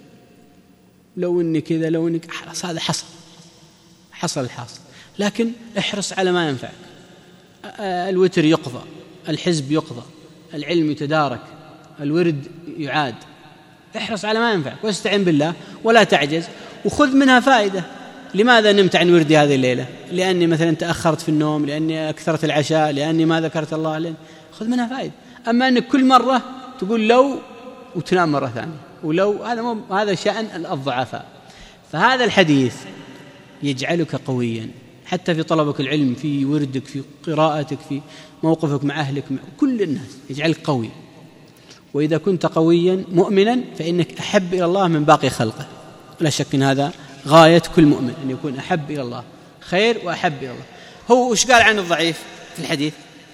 لو إني كذا، لو إنك خلاص هذا حصل حصل الحاصل. لكن احرص على ما ينفع. الوتر يقضى، الحزب يقضى، العلم يتدارك، الورد يعاد. احرص على ما ينفعك واستعن بالله ولا تعجز، وخذ منها فائدة. لماذا نمت عن وردي هذه الليلة؟ لأني مثلا تأخرت في النوم، لأني أكثرت العشاء، لأني ما ذكرت الله، لأن خذ منها فائدة. أما أنك كل مرة تقول لو وتنام مرة ثانية ولو، هذا مو هذا شأن الضعفاء. فهذا الحديث يجعلك قويا حتى في طلبك العلم، في وردك، في قراءتك، في موقفك مع أهلك، مع كل الناس، يجعلك قوي. وإذا كنت قويا مؤمنا فإنك أحب إلى الله من باقي خلقه. لا شك أن هذا غاية كل مؤمن، أن يكون أحب إلى الله، خير وأحب إلى الله. هو وش قال عن الضعيف في الحديث؟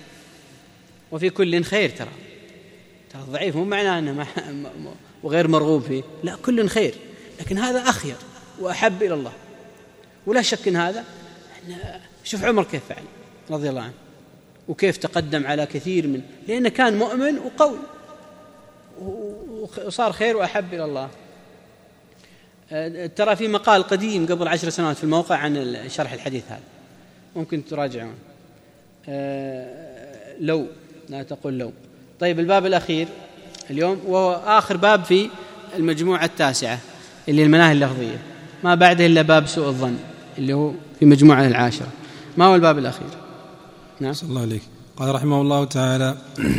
وفي كل خير. ترى ترى الضعيف مو معناه أنه وغير مرغوب فيه، لا، كل خير، لكن هذا أخير وأحب إلى الله. ولا شك أن هذا، شوف عمر كيف فعل رضي الله عنه، وكيف تقدم على كثير من، لأنه كان مؤمن وقوي وصار خير وأحب إلى الله. ترى في مقال قديم قبل عشر سنوات في الموقع عن شرح الحديث هذا، ممكن تراجعون. لو، لا تقول لو. طيب الباب الأخير اليوم، وهو آخر باب في المجموعة التاسعة اللي المناهي اللفظية، ما بعده إلا باب سوء الظن اللي هو في مجموعة العاشرة. ما هو الباب الأخير؟ نعم. صلى الله عليك. قال رحمه الله تعالى: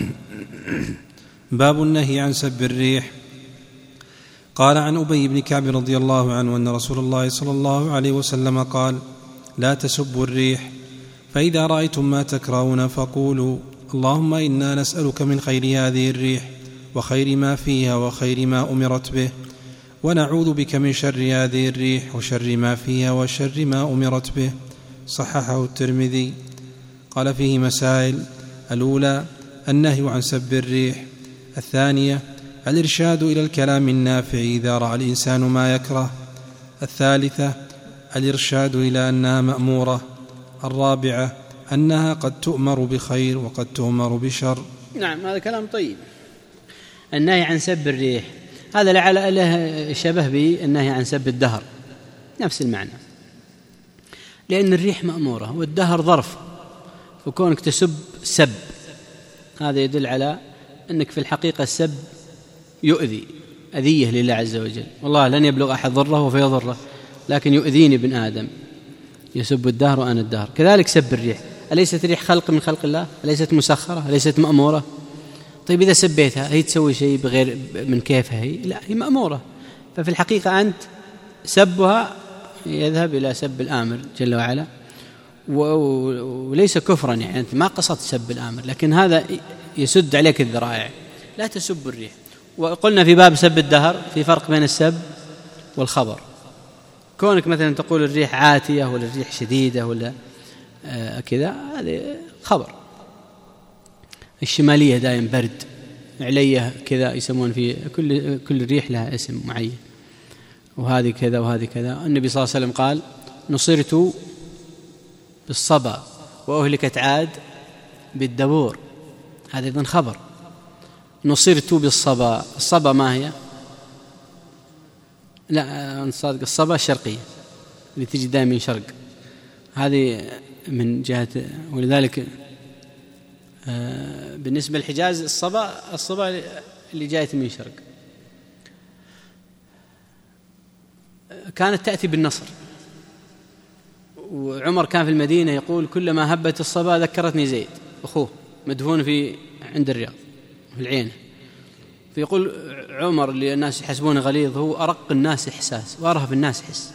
باب النهي عن سب الريح. قال عن أبي بن كعب رضي الله عنه أن رسول الله صلى الله عليه وسلم قال: لا تسبوا الريح، فإذا رأيتم ما تكرهون فقولوا اللهم إنا نسألك من خير هذه الريح وخير ما فيها وخير ما أمرت به، ونعوذ بك من شر هذه الريح وشر ما فيها وشر ما أمرت به. صححه الترمذي. قال فيه مسائل: الأولى النهي عن سب الريح، الثانية الإرشاد إلى الكلام النافع إذا رأى الإنسان ما يكره، الثالثة الإرشاد إلى أنها مأمورة، الرابعة أنها قد تؤمر بخير وقد تؤمر بشر. نعم، هذا كلام طيب. النهي عن سب الريح هذا لعل له شبه بالنهي عن سب الدهر، نفس المعنى، لأن الريح مأمورة والدهر ظرف، فكونك تسب سب هذا يدل على أنك في الحقيقة السب يؤذي أذية لله عز وجل، والله لن يبلغ أحد ضره فيضره، لكن يؤذيني ابن آدم يسب الدهر وأنا الدهر. كذلك سب الريح، أليست الريح خلق من خلق الله؟ أليست مسخرة؟ أليست مأمورة؟ طيب إذا سبيتها هي تسوي شيء بغير من كيفها هي؟ لا، هي مأمورة. ففي الحقيقة أنت سبها يذهب إلى سب الآمر جل وعلا، وليس كفرا، يعني أنت ما قصدت سب الآمر، لكن هذا يسد عليك الذرائع. لا تسب الريح. وقلنا في باب سب الدهر في فرق بين السب والخبر. كونك مثلا تقول الريح عاتية ولا الريح شديدة ولا آه كذا، هذا خبر. الشمالية دائما برد، علية كذا، يسمون في كل كل ريح لها اسم معين، وهذه كذا وهذه كذا. النبي صلى الله عليه وسلم قال: نصرت بالصبا وأهلكت عاد بالدبور. هذا أيضا خبر. نصرت بالصبا، الصبا ما هي؟ لا صادق، الصبا الشرقية اللي تجي دائما من شرق، هذه من جهة. ولذلك بالنسبة للحجاز الصبا الصبا اللي جاية من شرق كانت تأتي بالنصر. وعمر كان في المدينة يقول: كلما هبت الصبا ذكرتني زيد أخوه مدفون في عند الرياض في العين. فيقول عمر اللي الناس يحسبونه غليظ، هو أرق الناس إحساس وأرهب الناس حس.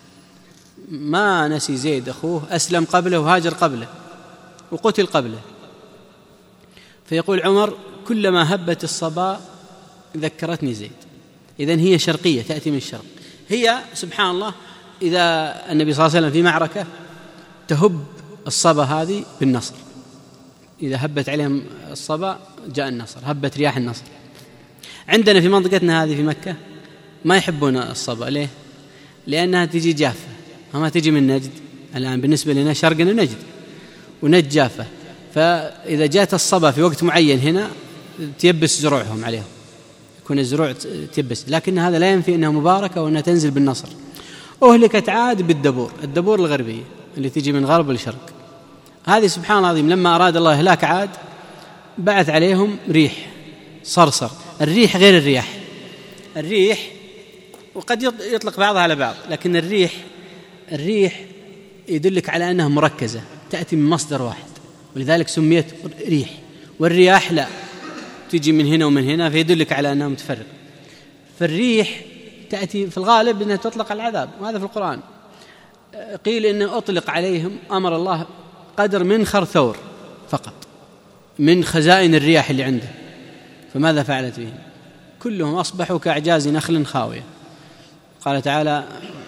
ما نسي زيد أخوه، أسلم قبله وهاجر قبله وقتل قبله. فيقول عمر: كلما هبت الصبا ذكرتني زيد. إذن هي شرقية، تأتي من الشرق. هي سبحان الله، إذا النبي صلى الله عليه وسلم في معركة تهب الصبا هذه بالنصر، إذا هبت عليهم الصبا جاء النصر، هبت رياح النصر. عندنا في منطقتنا هذه في مكة ما يحبون الصبا. ليه؟ لأنها تجي جافة، ما تجي من نجد. الآن بالنسبة لنا شرقنا نجد، ونجد جافة، فإذا جاءت الصبا في وقت معين هنا تيبس زروعهم عليهم، يكون الزروع تيبس. لكن هذا لا ينفي أنها مباركة وأنها تنزل بالنصر. أهلكت عاد بالدبور، الدبور الغربية اللي تجي من غرب لشرق. هذه سبحان الله العظيم لما أراد الله إهلاك عاد بعث عليهم ريح صرصر. الريح غير الرياح، الريح وقد يطلق بعضها على بعض، لكن الريح الريح يدلك على أنها مركزة، تأتي من مصدر واحد، ولذلك سميت ريح. والرياح لا، تجي من هنا ومن هنا، فيدلك على أنها متفرقة. فالريح تأتي في الغالب أنها تطلق على العذاب، وهذا في القرآن. قيل إنه أطلق عليهم أمر الله قدر منخر ثور فقط من خزائن الرياح اللي عنده. فماذا فعلت بهم؟ كلهم أصبحوا كأعجاز نخل خاوية. قال تعالى: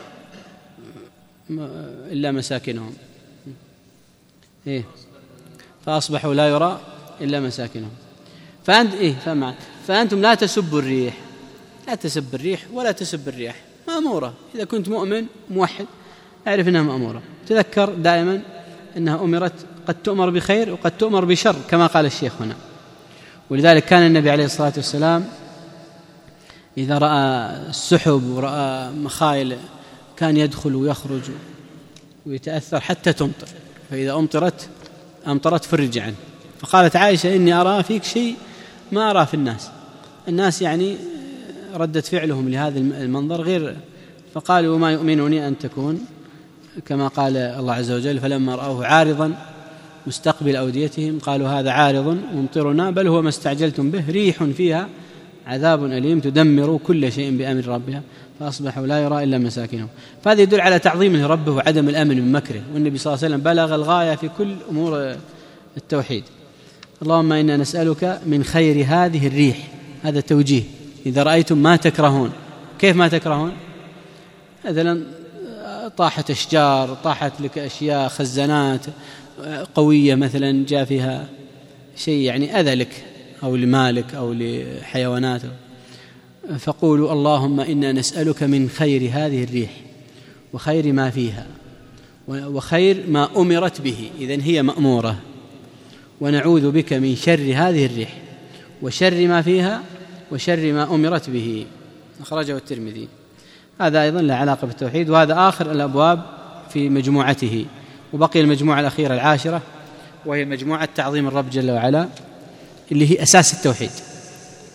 إلا مساكنهم إيه؟ فأصبحوا لا يرى إلا مساكنهم. فأنت إيه فما فأنتم لا تسبوا الريح، لا تسب الريح ولا تسب الرياح، مأمورة. إذا كنت مؤمن موحد أعرف أنها مأمورة. تذكر دائما أنها أمرت، قد تؤمر بخير وقد تؤمر بشر كما قال الشيخ هنا. ولذلك كان النبي عليه الصلاة والسلام إذا رأى السحب ورأى مخايل كان يدخل ويخرج ويتأثر حتى تمطر، فإذا أمطرت أمطرت فرج عنه. فقالت عائشة: إني أرى فيك شيء ما أرى في الناس. الناس يعني ردت فعلهم لهذا المنظر غير. فقالوا: وما يؤمنني أن تكون كما قال الله عز وجل: فلما رأوه عارضا مستقبل أوديتهم قالوا هذا عارض ممطرنا بل هو ما استعجلتم به ريح فيها عذاب أليم تدمر كل شيء بأمر ربها فأصبحوا لا يرى إلا مساكنهم. فهذا يدل على تعظيمه ربه وعدم الأمن من مكره. والنبي صلى الله عليه وسلم بلغ الغاية في كل أمور التوحيد. اللهم إنا نسألك من خير هذه الريح. هذا توجيه. إذا رأيتم ما تكرهون. كيف ما تكرهون؟ مثلا طاحت أشجار، طاحت لك أشياء، خزانات قوية مثلا جاء فيها شيء يعني أذى لك أو لمالك أو لحيوانات، فقولوا اللهم إنا نسألك من خير هذه الريح وخير ما فيها وخير ما أمرت به، إذن هي مأمورة، ونعوذ بك من شر هذه الريح وشر ما فيها وشر ما أمرت به. أخرجه الترمذي. هذا أيضا له علاقة بالتوحيد، وهذا آخر الأبواب في مجموعته. وبقي المجموعة الأخيرة العاشرة وهي مجموعة تعظيم الرب جل وعلا اللي هي أساس التوحيد.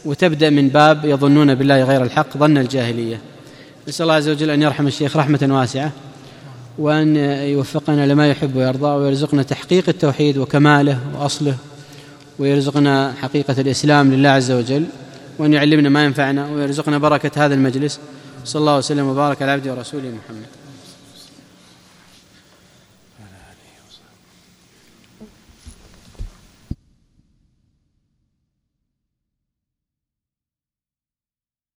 وتبدأ من باب يظنون بالله غير الحق ظن الجاهلية. نسأل الله عز وجل أن يرحم الشيخ رحمة واسعة، وأن يوفقنا لما يحب ويرضى، ويرزقنا تحقيق التوحيد وكماله وأصله، ويرزقنا حقيقة الإسلام لله عز وجل، وأن يعلمنا ما ينفعنا، ويرزقنا بركة هذا المجلس. صلى الله وسلم وبارك على عبده ورسوله محمد.